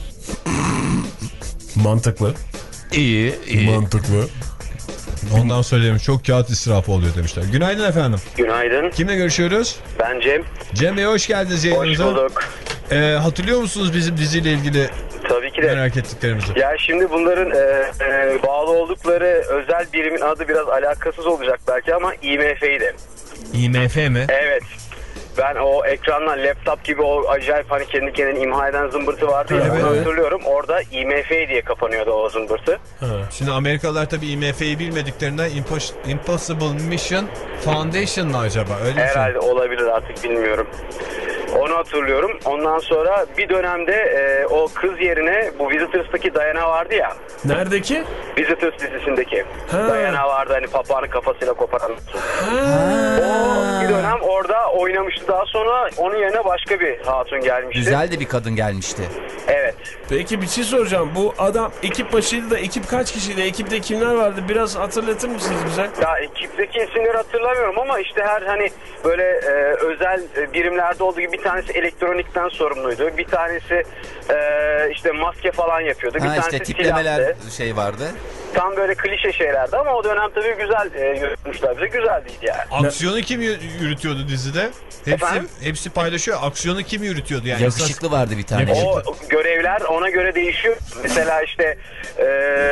Mantıklı. İyi, iyi. Mantıklı. Ondan söylemiş çok kağıt israfı oluyor demişler. Günaydın efendim. Günaydın. Kimle görüşüyoruz? Ben Cem. Cem Bey hoş geldiniz Hoş yayınımıza. bulduk. Ee, hatırlıyor musunuz bizim diziyle ilgili Tabii ki de. merak ettiklerimizi? Ya şimdi bunların e, e, bağlı oldukları özel birimin adı biraz alakasız olacak belki ama I M F'ydi. I M F mi? Evet. Ben o ekrandan laptop gibi o acayip hani kendi kendini imha eden zımbırtı vardı ya, Evet. onu hatırlıyorum. Orada I M F diye kapanıyordu o zımbırtı. Şimdi Amerikalılar tabii I M F'yi bilmediklerinden Impos Impossible Mission Foundation mı acaba? Öyle bir Herhalde şey. olabilir, artık bilmiyorum. Onu hatırlıyorum. Ondan sonra bir dönemde e, o kız yerine bu Visitors'taki Diana vardı ya. Neredeki? Visitors dizisindeki. Ha. Diana vardı hani papağanın kafasıyla koparan. O bir dönem orada oynamıştı. Daha sonra onun yerine başka bir hatun gelmişti. Güzel de bir kadın gelmişti. Evet. Peki bir şey soracağım. Bu adam ekip başıydı da ekip kaç kişiydi? Ekipte kimler vardı? Biraz hatırlatır mısınız bize? Ya ekipteki isimleri hatırlamıyorum ama işte her hani böyle e, özel birimlerde olduğu gibi bir tanesi elektronikten sorumluydu. Bir tanesi e, işte maske falan yapıyordu. Bir Ha tanesi işte tiplemeler silahtı. şey vardı. Tam böyle klişe şeylerdi ama o dönem tabii güzel e, yürütmüşler bize. Güzeldi yani. Aksiyonu kim yürütüyordu dizide? Hepsi, Efendim? hepsi paylaşıyor. Aksiyonu kim yürütüyordu yani? Yakışıklı vardı bir tane. O görevler ona göre değişiyor. Mesela işte e,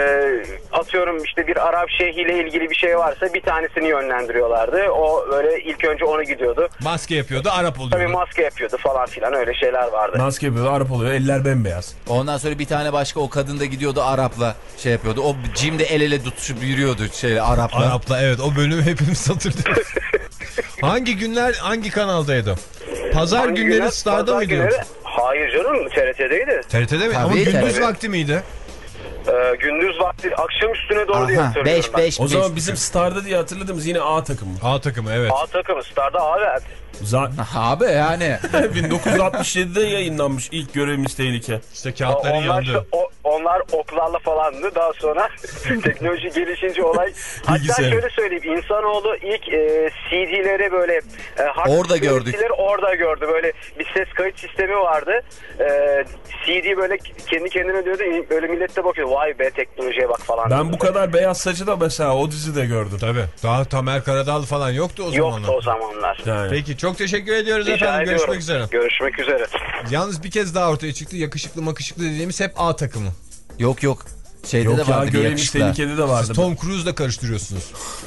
atıyorum işte bir Arap şeyhiyle ilgili bir şey varsa bir tanesini yönlendiriyorlardı. O böyle ilk önce ona gidiyordu. Maske yapıyordu, Arap oluyordu. Tabii maske yapıyordu falan filan, öyle şeyler vardı. Maske yapıyor, Arap oluyor, eller bembeyaz. Ondan sonra bir tane başka o kadın da gidiyordu Arap'la şey yapıyordu. O Jim'de el ele tutuşup yürüyordu şey Arap'la. Arap'la evet, o bölümü hepimiz hatırlıyoruz. Hangi günler hangi kanaldaydı? Pazar Hangi günleri günler? Star'da Pazar mıydı? günleri? Hayır canım, T R T'deydi. T R T'de mi? Tabii, Ama gündüz tabii. vakti miydi? Ee, gündüz vakti, akşam üstüne doğru diye Aha hatırlıyorum beş ben. beş O beş. zaman bizim Star'da diye hatırladığımız yine A takımı. A takımı evet. A takımı Star'da abi. Zaten Abi yani. bin dokuz yüz altmış yedide yayınlanmış ilk Görevimiz Tehlike. İşte O- kağıtların Onlar, işte, yandı. o, onlar oklarla falandı. Daha sonra teknoloji gelişince olay. Hatta Bilgisayar. şöyle söyleyeyim. İnsanoğlu ilk e, C D'leri böyle e, hard Orada disk gördük. üreticileri orada gördü. Böyle bir ses kayıt sistemi vardı. E, C D böyle kendi kendine diyordu. Böyle millet de bakıyor. Vay be, teknolojiye bak falan. Ben bu kadar beyaz saçı da mesela o dizide gördüm. Tabii. Daha Tamer Karadağlı falan yoktu o zamanlar. Yoktu o zamanlar. Yani. Peki çok teşekkür ediyoruz Rica efendim. ediyorum. Görüşmek üzere. Görüşmek üzere. Yalnız bir kez daha ortaya çıktı. Yakışıklı makışıklı dediğimiz hep A takımı. Yok yok. Şeyde Yok de ya, vardı bir Görevimiz yakışıklı. Tehlikede de vardı. Siz Tom Cruise'la karıştırıyorsunuz.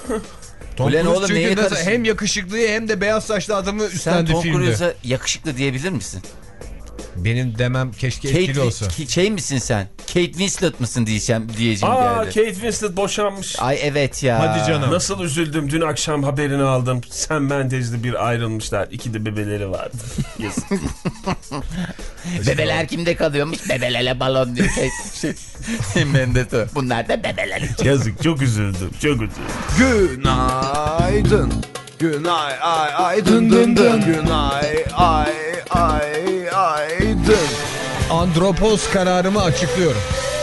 Tom Ulan Cruise oğlum, çünkü neyi nasıl karıştır- hem yakışıklıyı hem de beyaz saçlı adamı Sen üstlendi Tom filmde. Cruise'a yakışıklı diyebilir misin? Benim demem keşke Kate, etkili olsa. Ki- şey misin sen? Kate Winslet mısın diyeceğim, diyeceğim Aa, geldi. Kate Winslet boşanmış. Ay evet ya. Hadi canım. Nasıl üzüldüm. Dün akşam haberini aldım. Sam Mendes'le bir ayrılmışlar. İki de bebeleri vardı. Yazık. Bebeler kimde kalıyormuş? Bebelele balon diyor. Şey, ben de to- Bunlar da bebeler. Yazık. Çok üzüldüm. Çok üzüldüm. Günaydın. Günay ay ay dın dın dın. Günay ay ay ay dın. Andropoz kararımı açıklıyorum.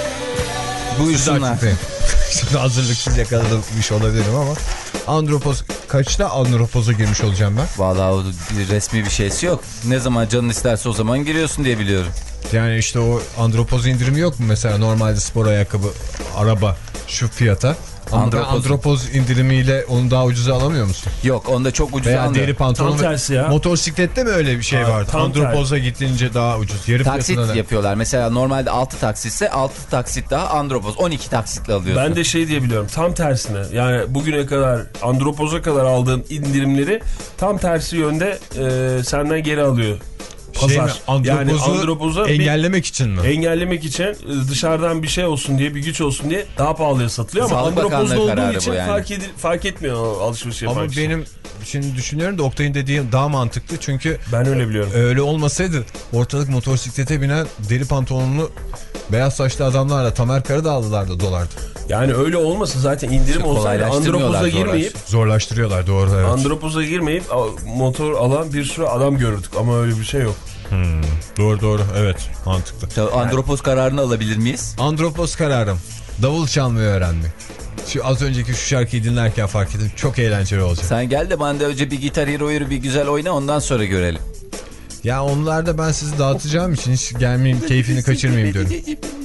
Buyursunlar. Şimdi hazırlıksız yakalamış olabilirim ama Andropoz kaçta Andropoz'a girmiş olacağım ben? Vallahi o bir resmi bir şeysi yok. Ne zaman canın isterse o zaman giriyorsun diye biliyorum. Yani işte o Andropoz indirimi yok mu mesela normalde spor ayakkabı, araba şu fiyata? Ama Andropoz. Andropoz indirimiyle onu daha ucuza alamıyor musun? Yok, onda çok ucuz Veya almıyor. deri pantolon. Tam tersi ya. Motosiklette mi öyle bir şey Aa, vardı? tam Andropoz'a gittiğince daha ucuz. Yarı Taksit fiyatına da. yapıyorlar. Mesela normalde altı taksitse altı taksit daha Andropoz. on iki taksitle alıyorsun. Ben de şey diye biliyorum. Tam tersine. Yani bugüne kadar Andropoz'a kadar aldığın indirimleri tam tersi yönde e, senden geri alıyor. Pazar. Şey mi, Andropoz'u yani Andropoz'a bir- engellemek için mi? engellemek için e, dışarıdan bir şey olsun diye, bir güç olsun diye daha pahalıya satılıyor ama Sağlık Andropoz'da Bakanlığı olduğu kararı için bu yani. fark, edil, fark etmiyor o alışveriş yapan Ama kişi. benim şimdi düşünüyorum da Oktay'ın dediği daha mantıklı çünkü Ben öyle biliyorum. öyle olmasaydı ortalık motosiklete binen deri pantolonlu beyaz saçlı adamlarla Tamer Karadağlılar da dolardı. Yani öyle olmasa zaten indirim olsaydı Kolaylaştırmıyorlar, Andropoz'a girmeyip Zorlaştırıyorlar doğru evet. Andropoz'a girmeyip a, motor alan bir sürü adam görürdük ama öyle bir şey yok. Hmm, doğru doğru evet mantıklı. Tabii, Andropoz kararını alabilir miyiz? Andropoz kararım. Davul çalmayı öğrenmek. Şu az önceki şu şarkıyı dinlerken fark ettim. Çok eğlenceli olacak. Sen gel de bana da önce bir Gitar Hero'yu bir güzel oyna, ondan sonra görelim. Ya onlarda ben sizi dağıtacağım için hiç gelmeyeyim, keyfini kaçırmayayım diyorum.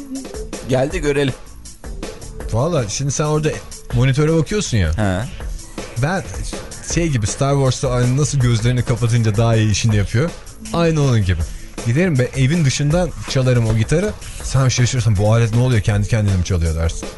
Gel de görelim. Valla şimdi sen orada monitöre bakıyorsun ya. Ha. Ben şey gibi Star Wars'ta nasıl gözlerini kapatınca daha iyi işini yapıyor. Aynı onun gibi. Giderim ben evin dışından çalarım o gitarı. Sen şaşırırsın, bu alet ne oluyor, kendi kendine mi çalıyor dersin.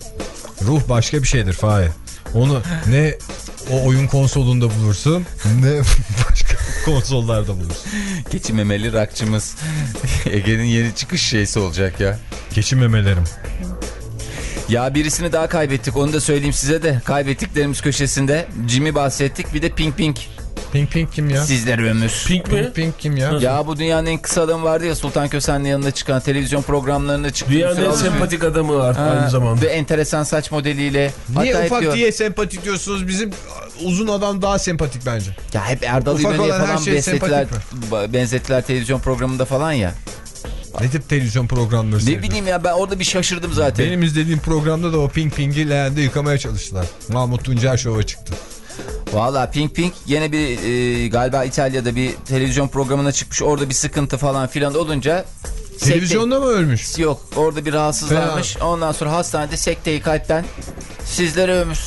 Ruh başka bir şeydir Fahir. Onu ne o oyun konsolunda bulursun ne başka konsollarda bulursun. Keçi memeli rakçımız. Ege'nin yeni çıkış şeysi olacak ya. Keçi memelerim. Ya birisini daha kaybettik, onu da söyleyeyim size de. Kaybettiklerimiz köşesinde Jimmy bahsettik, bir de Pink Pink. Pink Pink kim ya? Sizler ömür. Pink mi? Pink Pink kim ya? Ya bu dünyanın en kısa adamı vardı ya, Sultan Kösen'le yanında çıkan televizyon programlarında çıktı. Dünyanın en sempatik adamı var ha, aynı zamanda. Ve enteresan saç modeliyle. Niye Hatta ufak diyor, diye sempatik diyorsunuz? Bizim uzun adam daha sempatik bence. ya hep Erdal Ufak İnönü'ye olan her falan şey benzettiler, sempatik benzettiler televizyon programında falan ya. Ne tip televizyon programları Ne seyrediyor? bileyim ya, ben orada bir şaşırdım zaten. Benim izlediğim programda da o Pink Pink'i leğende yıkamaya çalıştılar. Mahmut Tuncer Şov'a çıktı. Valla Pink Pink yine bir e, galiba İtalya'da bir televizyon programına çıkmış. Orada bir sıkıntı falan filan olunca... Televizyonda sekte... mı ölmüş? Yok, orada bir rahatsızlanmış. Fena. Ondan sonra hastanede sekteyi kalpten sizlere ömür.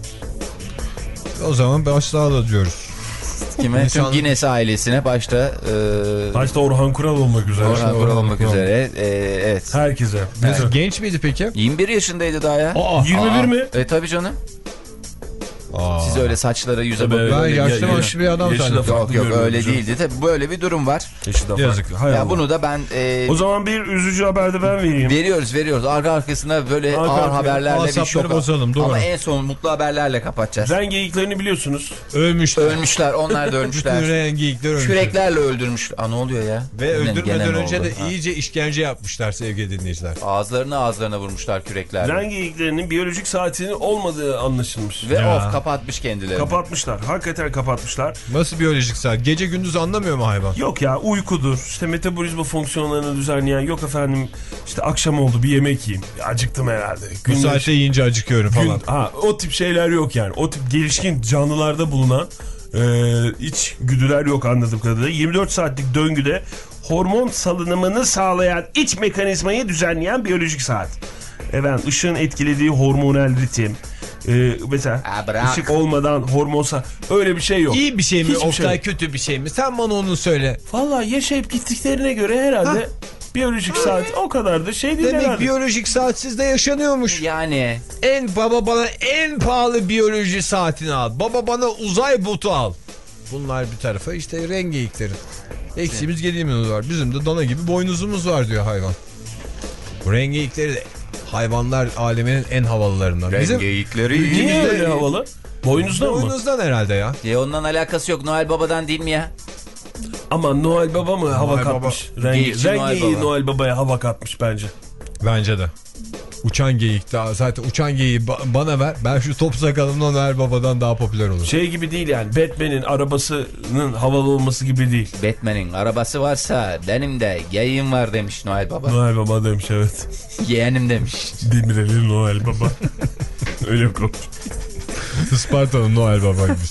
O zaman başsağlığı diyoruz. Kime? İnsan... Tüm Guinness ailesine başta... E... Başta Orhan Kural olmak üzere. Orhan Kural olmak Kural. üzere. E, evet. Herkese. Evet. Genç miydi peki? yirmi bir yaşındaydı daha ya. Aa, yirmi bir Aa, mi? E tabii canım. Aa. Siz öyle saçlara yüze Tabii, bakıyor. Ben öyle yaşlı ya- başlı bir adam yaşı da sandım. farklı Yok yok görünüyor öyle hocam. değildi. Tabii böyle bir durum var. Yaşı da Yazık. farklı. Hay Ya Allah. bunu da ben e, O zaman bir üzücü haber de ben vereyim. veriyoruz veriyoruz. Arka arkasına böyle Arka ağır arkaya haberlerle bir asapları şok. bozalım, doğru. Ama en son mutlu haberlerle kapatacağız. Ren geyiklerini biliyorsunuz. Ölmüşler. Ölmüşler, onlar da Bütün ölmüşler. rengiyikler ölmüşler. Küreklerle öldürmüş. Aa, ne oluyor ya? Ve Yine öldürmeden gene ne önce oldu? de Ha. iyice işkence yapmışlar sevgili dinleyiciler. Ağızlarına ağızlarına vurmuşlar küreklerle. Ren geyiklerinin biyolojik saatinin olmadığı anlaşılmış. Ve Ya. of, kapatmış kendilerini. Kapatmışlar. Hakikaten kapatmışlar. Nasıl biyolojik saat? Gece gündüz anlamıyor mu hayvan? Yok ya, uykudur. İşte metabolizma fonksiyonlarını düzenleyen, yok efendim işte akşam oldu bir yemek yiyeyim. Acıktım herhalde. Bu Güneş- saatte yiyince acıkıyorum gün- falan. ha, o tip şeyler yok yani. O tip gelişkin canlılarda bulunan e, iç güdüler yok anladığım kadarıyla. yirmi dört saatlik döngüde hormon salınımını sağlayan iç mekanizmayı düzenleyen biyolojik saat. Efendim ışığın etkilediği hormonal ritim. Ee, mesela Ha, bırak. ışık olmadan hormonsa öyle bir şey yok. İyi bir şey mi? Hiçbir Oktay şey yok. kötü bir şey mi? Sen bana onu söyle. Vallahi yaşayıp gittiklerine göre herhalde biyolojik saat o kadar da şey değil Demek herhalde. biyolojik saat sizde yaşanıyormuş. Yani En baba bana en pahalı biyoloji saatini al. Baba bana uzay botu al. Bunlar bir tarafa, işte rengeyiklerin. Eksiğimiz gediğimiz var. Bizim de dana gibi boynuzumuz var diyor hayvan. Bu rengeyikleri de hayvanlar aleminin en havalılarından. Bizim geyikleri. Niye öyle havalı? Boynuzdan mı? boynuzdan herhalde ya. Ya ondan alakası yok. Noel Baba'dan değil mi ya? Ama Noel Baba mı hava Noel katmış? Baba. Rengi, Geyikçi Noel rengi Baba. Noel Baba'ya hava katmış bence. Bence de. Uçan geyik daha. Zaten uçan geyiği ba- bana ver. Ben şu top sakalımla Noel Baba'dan daha popüler olurum. Şey gibi değil yani. Batman'in arabasının havalı olması gibi değil. Batman'in arabası varsa benim de geyiğim var demiş Noel Baba. Noel Baba demiş, evet. Yeğenim demiş. Demirel'in Noel Baba. Öyle konuş. Isparta'nın Noel Baba gibi.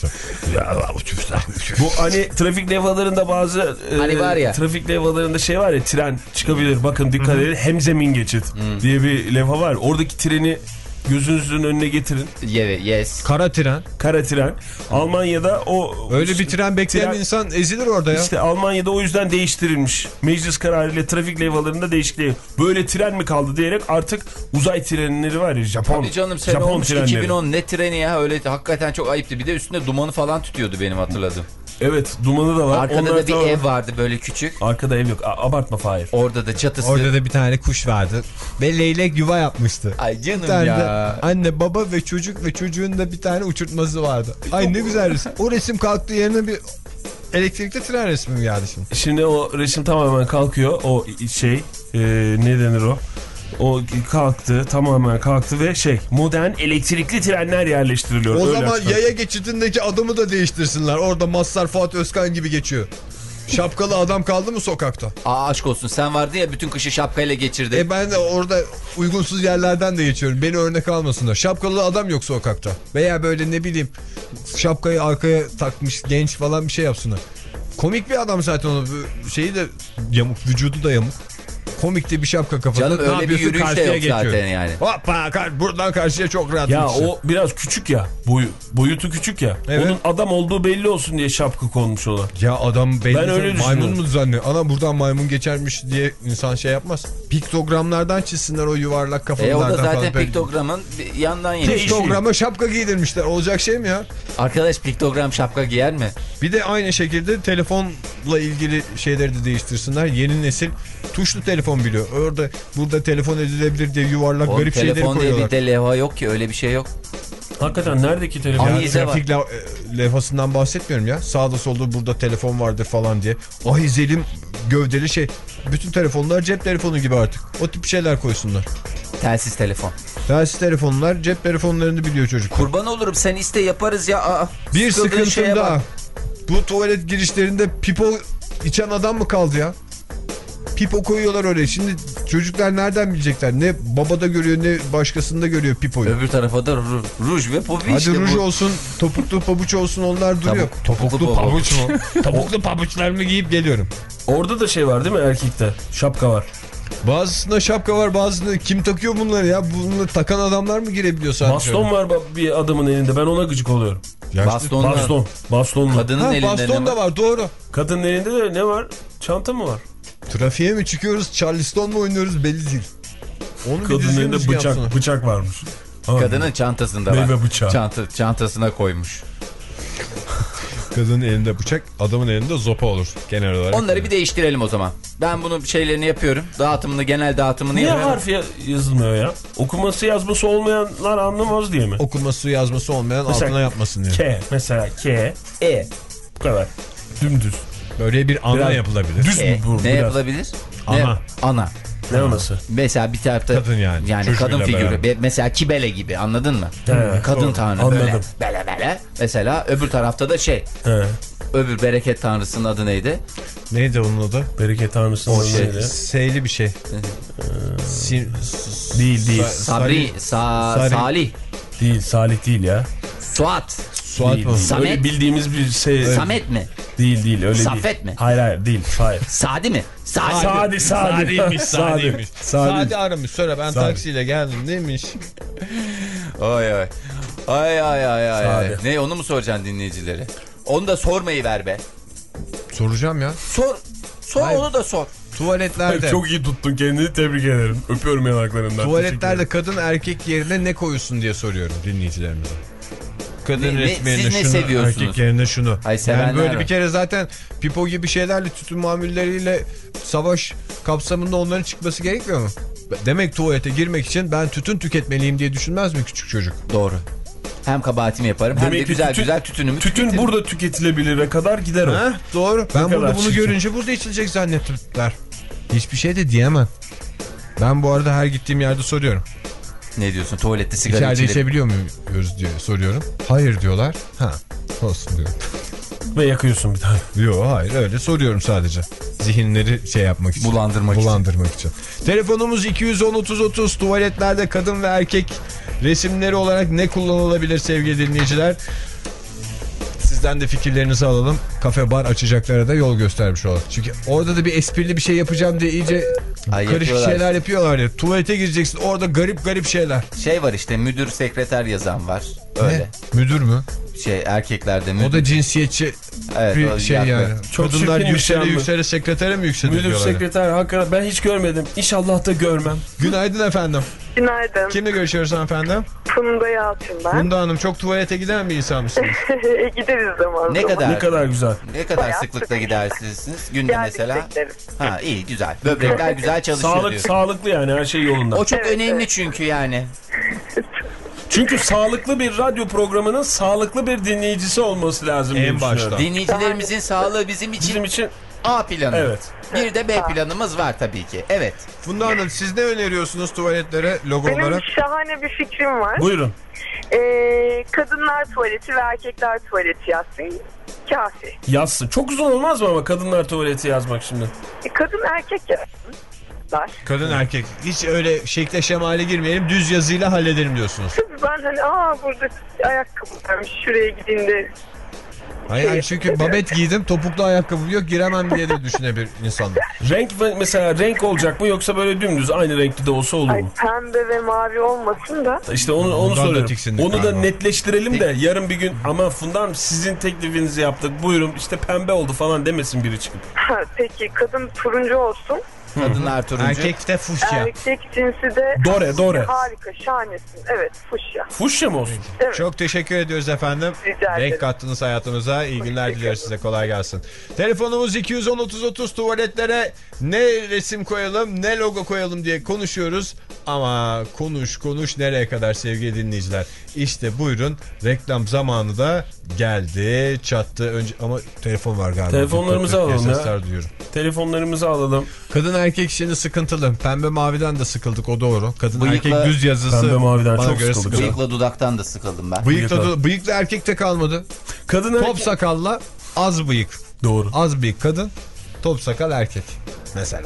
Bu hani trafik levhalarında bazı e, Hani var ya. trafik levhalarında şey var ya, tren çıkabilir bakın dikkat edin, hemzemin geçit diye bir levha var. Oradaki treni gözünüzün önüne getirin. Yeah, yes. Kara tren. Kara tren. Almanya'da o Öyle bir tren bekleyen Tren- insan ezilir orada ya. İşte Almanya'da o yüzden değiştirilmiş. Meclis kararıyla trafik levhalarında değişikliği. Böyle tren mi kaldı diyerek artık uzay trenleri var ya, Japon. Tabii canım, sene Japon olmuş trenleri. iki bin on, ne treni ya, öyle hakikaten çok ayıptı. Bir de üstünde dumanı falan tutuyordu benim hatırladığım. Evet, dumanı da var. Arkada Onlar da bir tamam. ev vardı böyle küçük. Arkada ev yok. A- abartma Fahir. Orada da çatısı. Orada da bir tane kuş vardı. Ve leylek yuva yapmıştı. Ay canım Bir tane ya. de anne baba ve çocuk ve çocuğun da bir tane uçurtması vardı. Ay ne güzel resim. O resim kalktı, yerine bir elektrikli tren resmi mi geldi şimdi? Şimdi o resim tamamen kalkıyor. O şey e, ne denir o? O kalktı, tamamen kalktı ve şey, modern elektrikli trenler yerleştiriliyor. O Öyle zaman açıklar. yaya geçidindeki adamı da değiştirsinler. Orada Mazhar Fuat Özkan gibi geçiyor. Şapkalı adam kaldı mı sokakta? Aa, aşk olsun, sen vardın ya bütün kışı şapkayla geçirdi. E ben de orada uygunsuz yerlerden de geçiyorum. Beni örnek almasınlar. Şapkalı adam yok sokakta. Veya böyle ne bileyim şapkayı arkaya takmış genç falan bir şey yapsınlar. Komik bir adam zaten, onu şeyi de yamuk, vücudu da yamuk. komik de bir şapka kafada. Canım öyle bir yürüyüş de yok geçiyor. zaten yani. Hoppa buradan karşıya çok rahat. Ya geçiyor. o biraz küçük ya. Boyu, boyutu küçük ya. Evet. Onun adam olduğu belli olsun diye şapka konmuş ona. Ya adam belli Ben öyle maymun düşünüyorum. mu zannediyor? Ana buradan maymun geçermiş diye insan şey yapmaz. Piktogramlardan çizsinler o yuvarlak E kafalardan o da zaten falan. piktogramın bir yandan yemiş. Piktograma şapka giydirmişler. Olacak şey mi ya? Arkadaş piktogram şapka giyer mi? Bir de aynı şekilde telefonla ilgili şeyleri de değiştirsinler. Yeni nesil tuşlu telefon biliyor. Orada burada telefon edilebilir diye yuvarlak O garip şeyleri telefon diye koyuyorlar. bir de levha yok ki, öyle bir şey yok. Hakikaten neredeki telefon? Ay, Ya, Ahize trafik la- e, levhasından bahsetmiyorum ya. Sağda solda burada telefon vardır falan diye. Ahizelim gövdeli şey. Bütün telefonlar cep telefonu gibi artık. O tip şeyler koysunlar. Telsiz telefon. Telsiz telefonlar cep telefonlarını biliyor çocuk. Kurban olurum, sen iste yaparız ya. Aa, Bir sıkıldığın sıkıntım şeye daha. bak. Bu tuvalet girişlerinde pipo içen adam mı kaldı ya? Pipo koyuyorlar oraya. Şimdi çocuklar nereden bilecekler? Ne babada görüyor ne başkasında görüyor pipoyu. Öbür tarafa da ru- ruj ve popi Hadi işte ruj bu. olsun, topuklu pabuç olsun, onlar duruyor. Topuk- topuklu topuklu pabuç. pabuç mu? Topuklu pabuçlarımı giyip geliyorum. Orada da şey var değil mi erkekte? Şapka var. Bazısında şapka var, bazısında kim takıyor bunları ya? Bunları takan adamlar mı girebiliyor sadece? Baston var bir adamın elinde. Ben ona gıcık oluyorum. Yaşlı- Bastonla. Baston. Bastonla. Kadının Ha, elinde baston ne da var? var, doğru. Kadının elinde de ne var? Çanta mı var? Trafiğe mi çıkıyoruz, Charleston mu oynuyoruz belli değil. Onu bir Kadının düzgün elinde düzgün bıçak yapsınlar. bıçak varmış. Ha. Kadının çantasında var. Meyve bıçağı. Çanta, çantasına koymuş. Kadının elinde bıçak, adamın elinde zopa olur genel olarak. Onları bir değiştirelim o zaman. Ben bunun şeylerini yapıyorum. Dağıtımını, genel dağıtımını Niye yapıyorum. harf ya- yazılmıyor ya? Okuması yazması olmayanlar anlamaz diye mi? Okuması yazması olmayan Mesela altına yapmasın diye. K mesela K, E. Bu kadar. Dümdüz. Böyle bir ana Biraz yapılabilir. Düz E, mü bu? ne biraz? yapılabilir? Ana. Ne? Ana. Ne anası? Mesela bir tarafta Kadın yani, Yani çocuğuyla kadın figürü. beraber. Be- Mesela Kibele gibi, anladın mı? He, Kadın doğru. tanrı Anladım. böyle bele bele. Mesela öbür tarafta da şey. He. Öbür bereket tanrısının adı neydi? Neydi onun adı? Bereket tanrısının O adı şey- neydi? Seyli bir şey. Sin, Değil değil. Sa- Sabri, Sa- Sari- Salih, Değil Salih değil ya. Suat, Suat Değil, mı? değil. Samet. Öyle bildiğimiz bir şey. Samet mi? Değil değil öyle değil. Saffet mi? Hayır hayır değil. Hayır. Sadi mi? Sadi. Sadi Sadi. Sadiymiş, Sadiymiş. Sadi. Sadi aramış, sonra ben Sadi. taksiyle geldim demiş. Ay ay. Ay ay ay ay. ay. Sadi. Ne, onu mu soracaksın dinleyicilere? Onu da sormayı ver be. Soracağım ya. Sor. Sor, Hayır. onu da sor. Tuvaletlerde. Çok iyi tuttun kendini, tebrik ederim. Öpüyorum yanaklarından. Tuvaletlerde kadın erkek yerine ne koyuyorsun diye soruyorum dinleyicilerimize. Kadın Ne- ne- resmi yerine siz ne şunu, seviyorsunuz? erkek yerine şunu. Ay, sevenler yani böyle var. bir kere zaten pipo gibi şeylerle, tütün mamulleriyle savaş kapsamında onların çıkması gerekmiyor mu? Demek tuvalete girmek için ben tütün tüketmeliyim diye düşünmez mi küçük çocuk? Doğru. Hem kabahatimi yaparım hem de Demek ki güzel tütün- güzel tütünümü Tütün tüketirim. burada tüketilebilire kadar gider o. Heh, doğru. Ben kadar burada bunu çirkin. görünce burada içilecek zannettiler. Hiçbir şey de diyemem. Ben bu arada her gittiğim yerde soruyorum. Ne diyorsun? Tuvalette sigara İçeride içilir. içebiliyor muyuz diye soruyorum. Hayır diyorlar. Ha, olsun diyorum. Ve yakıyorsun bir tane. Yok hayır, öyle soruyorum sadece. Zihinleri şey yapmak için. Bulandırmak için. Bulandırmak için. Telefonumuz iki yüz on otuz otuz. Tuvaletlerde kadın ve erkek resimleri olarak ne kullanılabilir sevgili dinleyiciler? Sizden de fikirlerinizi alalım. Kafe bar açacaklara da yol göstermiş olalım. Çünkü orada da bir esprili bir şey yapacağım diye iyice Ay, karışık yapıyorlar. şeyler yapıyorlar ya. Tuvalete gireceksin, orada garip garip şeyler. Şey var işte, müdür sekreter yazan var. Öyle. Ne? Müdür mü? Şey, erkeklerde müdür. O da cinsiyetçi Evet, bir o şey yaklı. yani. Çok Kadınlar çirkin bir yüksele şey ama. yüksele sekretere mi yükselir Müdür diyorlar. sekreter hakikaten ben hiç görmedim. İnşallah da görmem. Günaydın efendim. Günaydın. Kimle görüşüyoruz hanımefendi? Funda Yalçın ben. Funda Hanım, çok tuvalete giden bir insan mısınız? Gideriz zaman Ne zaman. kadar? Ne kadar güzel. Ne kadar Bayağı sıklıkla sık. gidersiniz günde Geldik mesela? bekleriz. Ha, iyi, güzel. Böbrekler güzel çalışıyor Sağlık, diyor. sağlıklı yani her şey yolunda. O çok Evet, önemli evet. çünkü yani. Çünkü sağlıklı bir radyo programının sağlıklı bir dinleyicisi olması lazım. En diye düşünüyorum. başta. Dinleyicilerimizin sağlığı bizim için Bizim için A planı. evet. Bir de B planımız var tabii ki. Evet. Funda Hanım, siz ne öneriyorsunuz tuvaletlere logo Benim olarak? şahane bir fikrim var. Buyurun. Ee, kadınlar tuvaleti ve erkekler tuvaleti yazsın. Kafi. Yazsın. Çok uzun olmaz mı ama kadınlar tuvaleti yazmak şimdi? E, kadın erkek yazsın. Kadın erkek. Hiç öyle şekle şemale girmeyelim, düz yazıyla halledelim diyorsunuz. Tabii ben hani aa burada ayakkabı varmış, şuraya gideyim de Hayır yani çünkü babet giydim, topuklu ayakkabım yok, giremem diye de düşünebilir insanlar. Renk mesela renk olacak mı yoksa böyle dümdüz aynı renkli de olsa olur mu? Ay, pembe ve mavi olmasın da. İşte onu, onu Ondan da soruyorum. tiksindik Onu da galiba. netleştirelim de yarın bir gün ama Funda Hanım sizin teklifinizi yaptık buyurun işte pembe oldu falan demesin biri çıkıp. Ha, peki kadın turuncu olsun. Kadınlar turuncu. Erkekte fuşya. Erkek cinsi de Dore dore. harika, şahanesin. Evet, fuşya. Fuşya mı olsun? Evet. Çok teşekkür ediyoruz efendim. Rica ederim. Renk kattınız hayatımıza. İyi günler diliyoruz size. Kolay gelsin. Telefonumuz iki yüz on otuz otuz. Tuvaletlere ne resim koyalım ne logo koyalım diye konuşuyoruz. Ama konuş konuş nereye kadar sevgili dinleyiciler. İşte buyurun reklam zamanı da geldi. Çattı. Önce ama telefon var galiba. Telefonlarımızı Tık tık alalım diye ya. sesler duyuyorum. Telefonlarımızı alalım. Kadın erkek işini sıkıntılı. Pembe maviden de sıkıldık, o doğru. Kadın Bıyıkla- erkek düz yazısı. Pembe maviden bana çok göre sıkıldık. sıkıntı. Bıyıkla dudaktan da sıkıldım ben. Bıyıkla, Bıyıkla. bıyıkla erkekte kalmadı. Kadın Top erkek. sakalla az bıyık. Doğru. Az bıyık kadın, top sakal erkek mesela.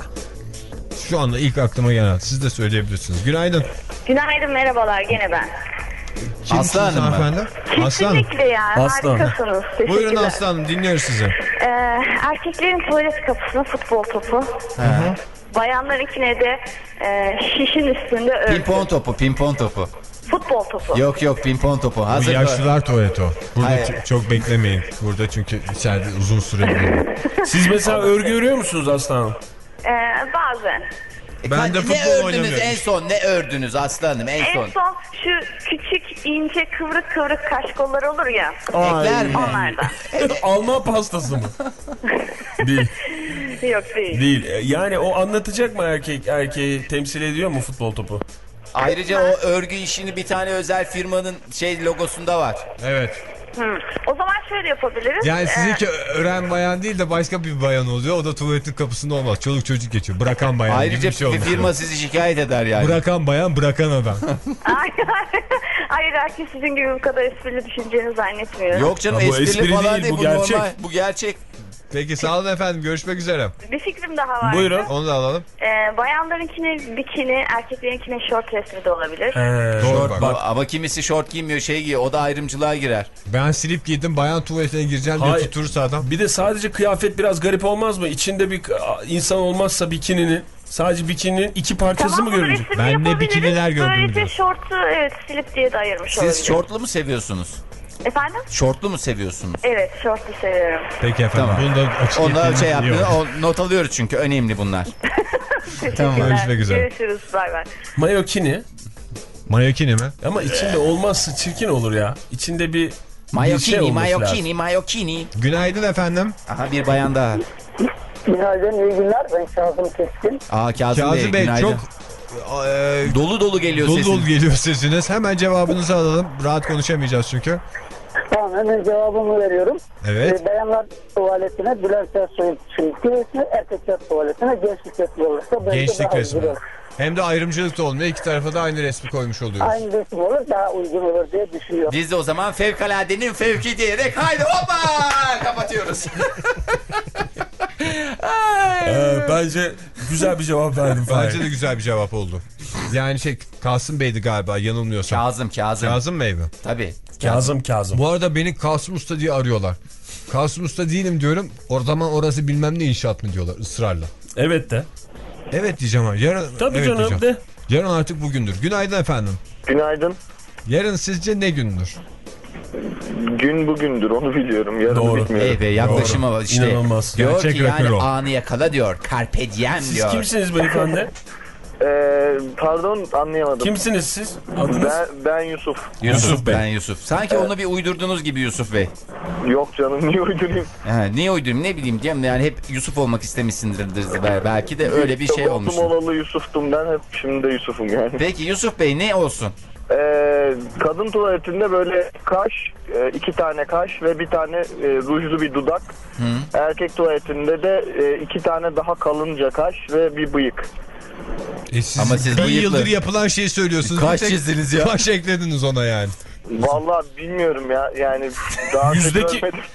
Şu anda ilk aklıma gelen. Siz de söyleyebilirsiniz. Günaydın. Günaydın, merhabalar, gene ben. Kimsiniz Aslı Hanım mı? hanımefendi? Aslan. Kesinlikle yani, Aslan. harikasınız. Teşekkürler. Buyurun Aslanım, dinliyoruz sizi. Ee, erkeklerin tuvalet kapısına futbol topu. Bayanlarınkine de e, şişin üstünde örtü. Pimpon topu, pimpon topu. Futbol topu. Yok yok pimpon topu. Bu Hazır. yaşlılar tuvaleti o. Burada Hayır. ç- çok beklemeyin. Burada çünkü içeride uzun süre. Siz mesela örgü örüyor musunuz aslanım? Ee, bazen. Ben de ne futbol ördünüz oynamıyorum. en son? Ne ördünüz aslanım en son? En son şu küçük, ince, kıvrık kıvrık kaş kolları olur ya. Ekler mi? Onlardan. Alman pastası mı? Değil. Yok değil. Değil. Yani o anlatacak mı erkek erkeği temsil ediyor mu futbol topu? Ayrıca o örgü işini bir tane özel firmanın şey logosunda var. Evet. Hı. O zaman şöyle yapabiliriz. Yani Ee, sizinki öğren bayan değil de başka bir bayan oluyor. O da tuvaletin kapısında olmaz. Çoluk çocuk geçiyor. Bırakan bayan gibi Ayrıca bir şey bir olmuş. firma sizi şikayet eder yani. Bırakan bayan, bırakan adam. Hayır, hayır, herkes sizin gibi bu kadar esprili düşüneceğini zannetmiyorum. Yok canım Ha, bu esprili espri falan değil, değil, bu bu, gerçek. normal. Bu gerçek. Peki sağ olun efendim. Görüşmek üzere. Bir fikrim daha var. Buyurun. Onu da alalım. Ee, bayanlarınkine bikini, erkeklerinkine şort resmi de olabilir. Ee, Doğru bak. bak. Ama kimisi şort giymiyor şey giyiyor o da ayrımcılığa girer. Ben slip giydim. Bayan tuvaletine gireceğim diye Hayır. tuturursa adam. Bir de sadece kıyafet biraz garip olmaz mı? İçinde bir insan olmazsa bikininin sadece bikininin iki parçası Tamam, mı bunu görünecek? resimli Ben ne yapabiliriz. bikiniler gördüm Böylece diyorsun. şortu evet slip diye de ayırmış olabilir. Siz şortlu mu seviyorsunuz? Efendim? Şortlu mu seviyorsunuz? Evet, şortu seviyorum. Peki efendim. Tamam. Bunu da açık Onda ettiğiniz şey iyi yapmıyor. oldu. O not alıyoruz çünkü önemli bunlar. Tamam, görüşmek üzere. Görüşürüz, bay bay. Mayokini Mayokini mi? ama içinde olmazsa çirkin olur ya. İçinde bir, bir şey Mayokini, olması mayokini, lazım. mayokini. Günaydın efendim. Aha bir bayan daha. Günaydın, iyi günler. Ben Kazım Keskin. Aa Kazım, Kazım Bey, günaydın. çok e, Dolu dolu geliyor dolu sesin. dolu geliyor sesiniz. Hemen cevabınızı alalım. Rahat konuşamayacağız çünkü. Tamam, hemen cevabımı veriyorum. Evet. Ee, bayanlar tuvaletine Bülent Ersoy için girilsin, erkekler tuvaletine gençlik resmi olursa belki Gençlik daha resmi. uygun olur. Hem de ayrımcılık da olmuyor. İki tarafa da aynı resmi koymuş oluyoruz. Aynı resim olur, daha uygun olur diye düşünüyorum. Biz de o zaman fevkaladenin fevki diyerek haydi hoppa kapatıyoruz. Ee, bence güzel bir cevap verdim. Bence de güzel bir cevap oldu. Yani şey Kasım Bey'di galiba yanılmıyorsam. Kazım, Kazım. Kazım Bey mi? Tabii. Kazım Kazım. Bu arada beni Kasım Usta diye arıyorlar. Kasım Usta değilim diyorum. O zaman orası bilmem ne inşaat mı diyorlar ısrarla. Evet de. Evet diyeceğim abi. Yarın, Tabii evet canım diyeceğim. de. Yarın artık bugündür. Günaydın efendim. Günaydın. Yarın sizce ne gündür? Gün bugündür, onu biliyorum. Yarın Doğru. bilmiyorum. Ey be yaklaşıma bak işte. İnanılmaz. Diyor Gerçek ki yani rock'n'roll. anı yakala diyor. Carpe diem Siz diyor. kimsiniz beyefendi? Ee, pardon, anlayamadım. Kimsiniz siz? Adınız? Ben, ben Yusuf. Yusuf, Yusuf Bey. Ben Yusuf. Sanki onu bir uydurdunuz gibi Yusuf Bey. Yok canım, niye uydurayım? Ha, niye uydurayım ne bileyim diyeyim yani hep Yusuf olmak istemişsindir belki de öyle bir şey olmuş. Oldum olalı Yusuf'tum ben, hep şimdi de Yusuf'um yani. Peki Yusuf Bey ne olsun? Ee, kadın tuvaletinde böyle kaş, e, iki tane kaş ve bir tane e, rujlu bir dudak. Hı. Erkek tuvaletinde de e, iki tane daha kalınca kaş ve bir bıyık. E siz Ama siz bir bıyıklı- yıldır yapılan şeyi söylüyorsunuz. Kaç Bir tek çizdiniz ya? Kaş eklediniz ona yani. Vallahi bilmiyorum ya, yani daha önce Yüzdeki görmedim.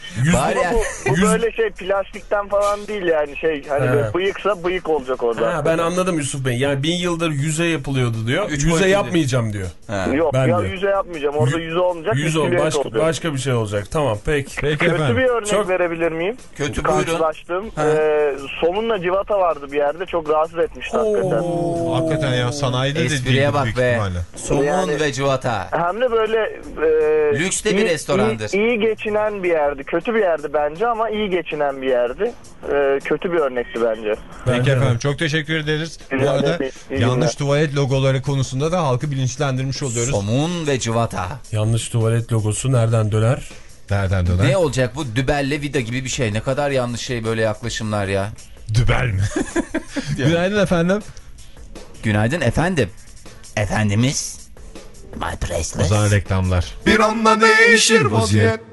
Yüz, Var ya. Bu yüz- böyle şey plastikten falan değil yani şey hani He. böyle bıyıksa bıyık olacak orada. Ha, ben anladım Yusuf Bey. Yani bin yıldır yüze yapılıyordu diyor. Üç Yüze boyutlu yapmayacağım diyor. Ha. Yok Ben ya de. yüze yapmayacağım. Orada Yü- yüze olmayacak. Yüz bir ol, silüet başka, olacak. başka bir şey olacak. Tamam peki. Peki Kötü efendim. bir örnek Çok- verebilir miyim? Kötü, buyurun. Karşılaştığım. Ha. Ee, somunla civata vardı bir yerde. Çok rahatsız etmişti hakikaten. Hakikaten ya sanayide de Espriye değildir bak büyük be. ihtimalle. Somun Yani- ve civata. Hem de böyle e, Lüks de bir iyi- restorandır. Iyi, iyi geçinen bir yerdi. Kötü bir yerdi bence ama iyi geçinen bir yerdi. E, kötü bir örnekti bence. Peki Bence de. efendim çok teşekkür ederiz. Bu Rica arada ederim. İyi yanlış günler. tuvalet logoları konusunda da halkı bilinçlendirmiş oluyoruz. Somun ve civata. Yanlış tuvalet logosu nereden döner? Nereden döner? Ne olacak bu dübelle vida gibi bir şey. Ne kadar yanlış şey böyle yaklaşımlar ya. Dübel mi? Günaydın efendim. Günaydın efendim. Efendimiz. My O priceless. zaman reklamlar. Bir anda değişir vaziyet.